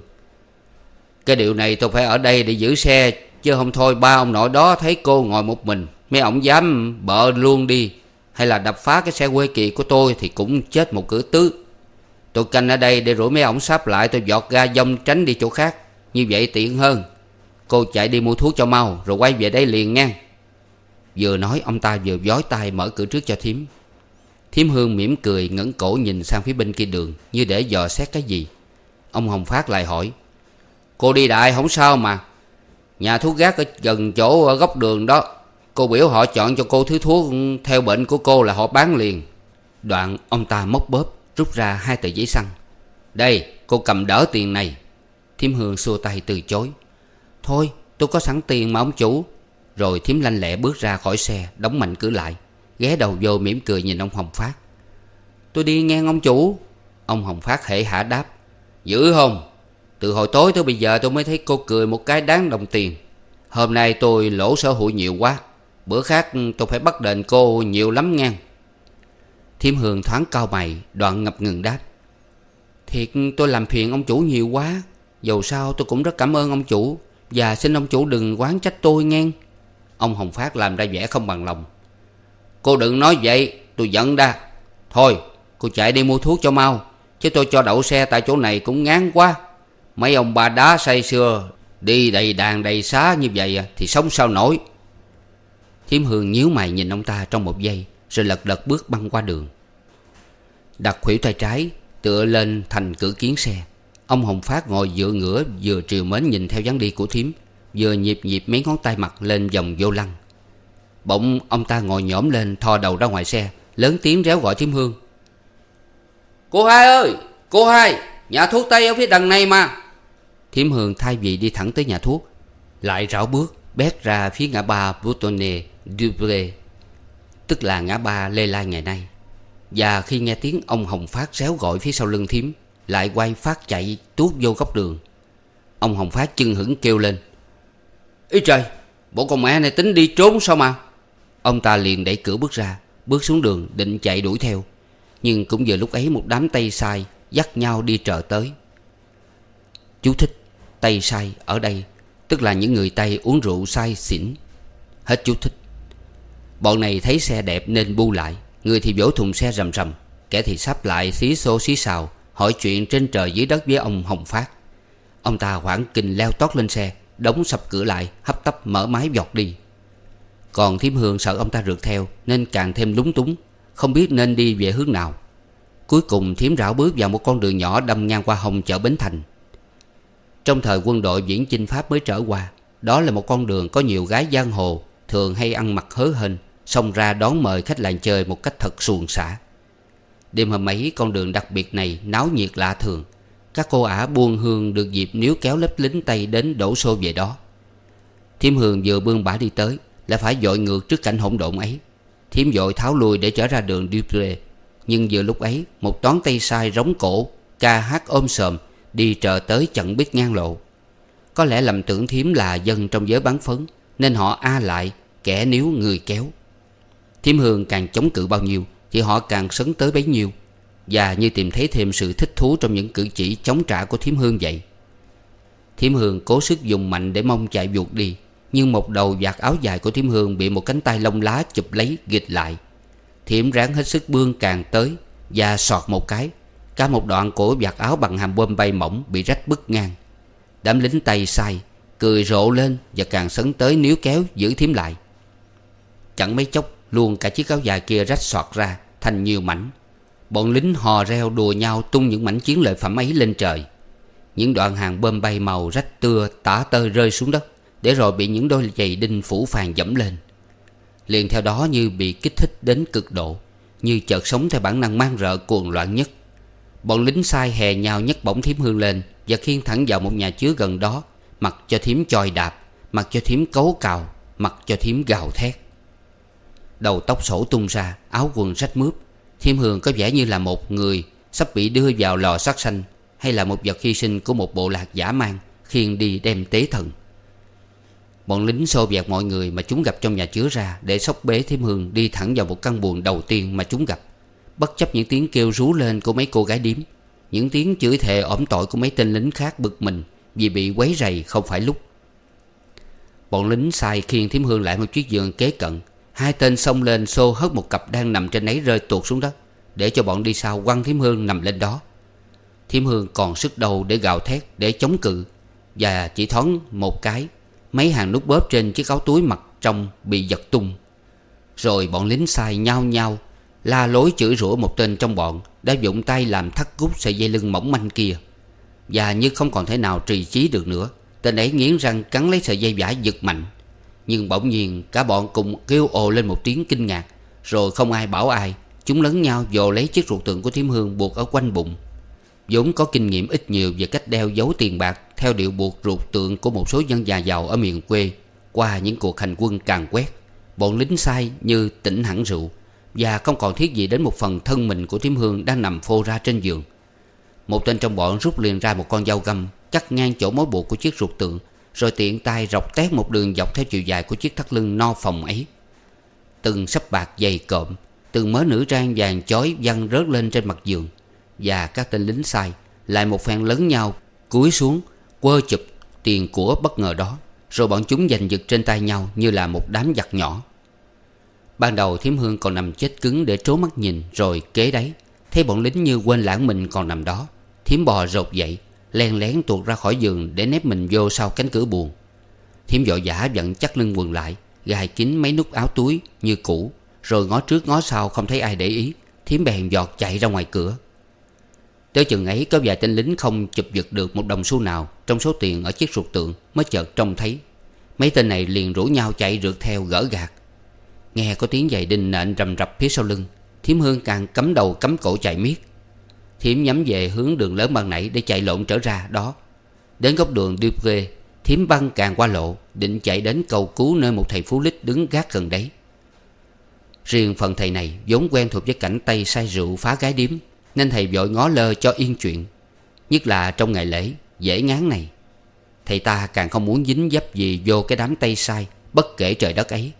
Cái điều này tôi phải ở đây để giữ xe, chứ không thôi ba ông nội đó thấy cô ngồi một mình, mấy ổng dám bợ luôn đi, hay là đập phá cái xe quê kỳ của tôi thì cũng chết một cử tứ. Tôi canh ở đây để rủi mấy ổng sáp lại, tôi giọt ga dông tránh đi chỗ khác, như vậy tiện hơn. Cô chạy đi mua thuốc cho mau, rồi quay về đây liền nha. Vừa nói ông ta vừa vói tay mở cửa trước cho thím. Thím Hương mỉm cười ngẩng cổ nhìn sang phía bên kia đường, như để dò xét cái gì. Ông Hồng Phát lại hỏi: Cô đi đại không sao mà. Nhà thuốc gác ở gần chỗ ở góc đường đó, cô biểu họ chọn cho cô thứ thuốc theo bệnh của cô là họ bán liền. Đoạn ông ta móc bóp rút ra hai tờ giấy xăng. Đây, cô cầm đỡ tiền này. Thím Hương xua tay từ chối: Thôi tôi có sẵn tiền mà ông chủ. Rồi thím lanh lẹ bước ra khỏi xe, đóng mạnh cửa lại, ghé đầu vô mỉm cười nhìn ông Hồng Phát. Tôi đi ngang ông chủ. Ông Hồng Phát hễ hả đáp: Dữ không? Từ hồi tối tới bây giờ tôi mới thấy cô cười một cái đáng đồng tiền. Hôm nay tôi lỗ sở hụi nhiều quá, bữa khác tôi phải bắt đền cô nhiều lắm nha. Thím Hương thoáng cau mày, đoạn ngập ngừng đáp: Thiệt tôi làm phiền ông chủ nhiều quá. Dầu sao tôi cũng rất cảm ơn ông chủ, và xin ông chủ đừng oán trách tôi nghe. Ông Hồng Phát làm ra vẻ không bằng lòng: Cô đừng nói vậy, tôi giận đa. Thôi cô chạy đi mua thuốc cho mau, chứ tôi cho đậu xe tại chỗ này cũng ngán quá. Mấy ông bà đá say sưa đi đầy đàn đầy xá như vậy thì sống sao nổi. Thím Hương nhíu mày nhìn ông ta trong một giây, rồi lật đật bước băng qua đường. Đặt khuỷu tay trái tựa lên thành cửa kiến xe, ông Hồng Phát ngồi dựa ngửa, vừa trìu mến nhìn theo dáng đi của thím, vừa nhịp nhịp mấy ngón tay mặt lên vòng vô lăng. Bỗng ông ta ngồi nhổm lên, thò đầu ra ngoài xe, lớn tiếng réo gọi thím Hương: Cô Hai ơi, cô Hai, nhà thuốc Tây ở phía đằng này mà. Thím Hương thay vì đi thẳng tới nhà thuốc, lại rảo bước bét ra phía ngã ba Boutonne-du-Pré, tức là ngã ba Lê Lai ngày nay. Và khi nghe tiếng ông Hồng Phát réo gọi phía sau lưng thím, lại quay phát chạy tuốt vô góc đường. Ông Hồng Phát chưng hửng kêu lên: Ý trời, bộ con mẹ này tính đi trốn sao mà. Ông ta liền đẩy cửa bước ra, bước xuống đường định chạy đuổi theo. Nhưng cũng vừa lúc ấy một đám Tây sai dắt nhau đi trợ tới. Chú thích: Tây sai ở đây tức là những người Tây uống rượu say xỉn. Hết chú thích. Bọn này thấy xe đẹp nên bu lại, người thì vỗ thùng xe rầm rầm, kẻ thì sắp lại xí xô xí xào hỏi chuyện trên trời dưới đất với ông Hồng Phát. Ông ta hoảng kinh leo tót lên xe, đóng sập cửa lại, hấp tấp mở máy vọt đi. Còn thím Hương sợ ông ta rượt theo nên càng thêm lúng túng, không biết nên đi về hướng nào. Cuối cùng thím rảo bước vào một con đường nhỏ đâm ngang qua hông chợ Bến Thành. Trong thời quân đội viễn chinh Pháp mới trở qua, đó là một con đường có nhiều gái giang hồ thường hay ăn mặc hớ hênh xông ra đón mời khách làng chơi một cách thật suồng sã. Đêm hôm ấy con đường đặc biệt này náo nhiệt lạ thường. Các cô ả buôn hương được dịp níu kéo lớp lính Tây đến đổ xô về đó. Thím Hương vừa bươn bả đi tới lại phải dội ngược trước cảnh hỗn độn ấy. Thím dội tháo lui để trở ra đường Dupré. Nhưng vừa lúc ấy một toán Tây sai rống cổ ca hát ôm sòm đi trợ tới chặn bít ngang lộ. Có lẽ lầm tưởng thím là dân trong giới bán phấn nên họ a lại, kẻ níu người kéo. Thím Hương càng chống cự bao nhiêu thì họ càng sấn tới bấy nhiêu. và như tìm thấy thêm sự thích thú trong những cử chỉ chống trả của Thím Hương vậy. Thím Hương cố sức dùng mạnh để mong chạy vụt đi, nhưng một đầu vạt áo dài của Thím Hương bị một cánh tay lông lá chụp lấy ghịch lại. Thím ráng hết sức bươn càng tới, và sọt một cái, cả một đoạn của vạt áo bằng hàm bơm bay mỏng bị rách bứt ngang. Đám lính Tây sai cười rộ lên và càng sấn tới níu kéo giữ Thím lại. Chẳng mấy chốc luôn cả chiếc áo dài kia rách xoạt ra thành nhiều mảnh. Bọn lính hò reo đùa nhau tung những mảnh chiến lợi phẩm ấy lên trời. Những đoạn hàng bơm bay màu rách tưa tả tơi rơi xuống đất, để rồi bị những đôi giày đinh phủ phàng dẫm lên. Liền theo đó, như bị kích thích đến cực độ, như chợt sống theo bản năng mang rợ cuồng loạn nhất, bọn lính sai hè nhau nhấc bổng Thím Hương lên và khiêng thẳng vào một nhà chứa gần đó, mặc cho Thím choi đạp, mặc cho Thím cấu cào, mặc cho Thím gào thét. Đầu tóc xổ tung ra, áo quần rách mướp. Thím Hương có vẻ như là một người sắp bị đưa vào lò sát sanh, hay là một vật hy sinh của một bộ lạc dã man khiêng đi đem tế thần. Bọn lính xô vẹt mọi người mà chúng gặp trong nhà chứa ra, để xốc bế Thím Hương đi thẳng vào một căn buồng đầu tiên mà chúng gặp, bất chấp những tiếng kêu rú lên của mấy cô gái điếm, những tiếng chửi thề ỏm tội của mấy tên lính khác bực mình vì bị quấy rầy không phải lúc. Bọn lính sai khiêng Thím Hương lại một chiếc giường kế cận. Hai tên xông lên xô hất một cặp đang nằm trên ấy rơi tuột xuống đất, để cho bọn đi sau quăng Thím Hương nằm lên đó. Thím Hương còn sức đầu để gào thét, để chống cự, và chỉ thoáng một cái, mấy hàng nút bóp trên chiếc áo túi mặc trong bị giật tung. Rồi bọn lính sai nhao nhao la lối chửi rủa một tên trong bọn đã dụng tay làm thắt gút sợi dây lưng mỏng manh kia. Và như không còn thể nào trì trí được nữa, tên ấy nghiến răng cắn lấy sợi dây vải giật mạnh. Nhưng bỗng nhiên cả bọn cùng kêu ồ lên một tiếng kinh ngạc, rồi không ai bảo ai, chúng lấn nhau vồ lấy chiếc ruột tượng của Thím Hương buộc ở quanh bụng. vốn có kinh nghiệm ít nhiều về cách đeo giấu tiền bạc theo điệu buộc ruột tượng của một số dân già giàu ở miền quê qua những cuộc hành quân càn quét, bọn lính sai như tỉnh hẳn rượu và không còn thiết gì đến một phần thân mình của Thím Hương đang nằm phô ra trên giường. Một tên trong bọn rút liền ra một con dao găm cắt ngang chỗ mối buộc của chiếc ruột tượng, rồi tiện tay rọc tét một đường dọc theo chiều dài của chiếc thắt lưng no phồng ấy. Từng sắp bạc dày cộm, từng mớ nữ trang vàng chói văng rớt lên trên mặt giường, và các tên lính sai lại một phen lớn nhau cúi xuống quơ chụp tiền của bất ngờ đó, rồi bọn chúng giành giật trên tay nhau như là một đám giặc nhỏ. Ban đầu Thím Hương còn nằm chết cứng để trố mắt nhìn, rồi kế đấy thấy bọn lính như quên lãng mình còn nằm đó, Thím bò rột dậy, len lén tuột ra khỏi giường để nép mình vô sau cánh cửa buồng. Thím vội vã vặn chắc lưng quần lại, gài kín mấy nút áo túi như cũ, rồi ngó trước ngó sau không thấy ai để ý, Thím bèn giọt chạy ra ngoài cửa. Tới chừng ấy có vài tên lính không chụp giật được một đồng xu nào trong số tiền ở chiếc ruột tượng mới chợt trông thấy. Mấy tên này liền rủ nhau chạy rượt theo gỡ gạt. Nghe có tiếng giày đinh nện rầm rập phía sau lưng, Thím Hương càng cắm đầu cắm cổ chạy miết. Thím nhắm về hướng đường lớn ban nãy để chạy lộn trở ra đó. Đến góc đường Dupré, Thím băng càng qua lộ, định chạy đến cầu cứu nơi một thầy phú lích đứng gác gần đấy. Riêng phần thầy này vốn quen thuộc với cảnh Tây say rượu phá gái điếm, nên thầy vội ngó lơ cho yên chuyện, nhất là trong ngày lễ dễ ngán này. Thầy ta càng không muốn dính dấp gì vô cái đám Tây sai bất kể trời đất ấy.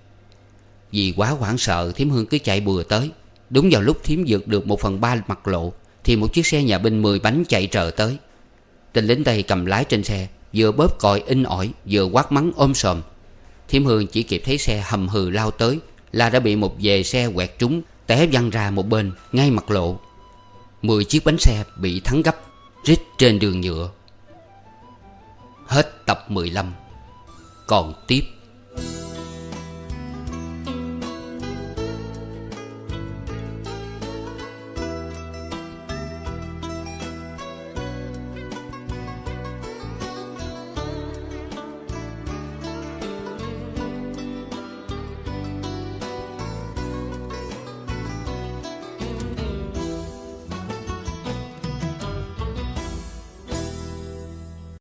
Vì quá hoảng sợ, Thím Hương cứ chạy bừa tới. Đúng vào lúc Thím vượt được một phần ba mặt lộ thì một chiếc xe nhà binh mười bánh chạy trờ tới. Tên lính Tây cầm lái trên xe, vừa bóp còi inh ỏi vừa quát mắng ôm sòm. Thím Hương chỉ kịp thấy xe hầm hừ lao tới là đã bị một dề xe quẹt trúng, té văng ra một bên ngay mặt lộ. Mười chiếc bánh xe bị thắng gấp rít trên đường nhựa. Hết tập mười lăm. Còn tiếp.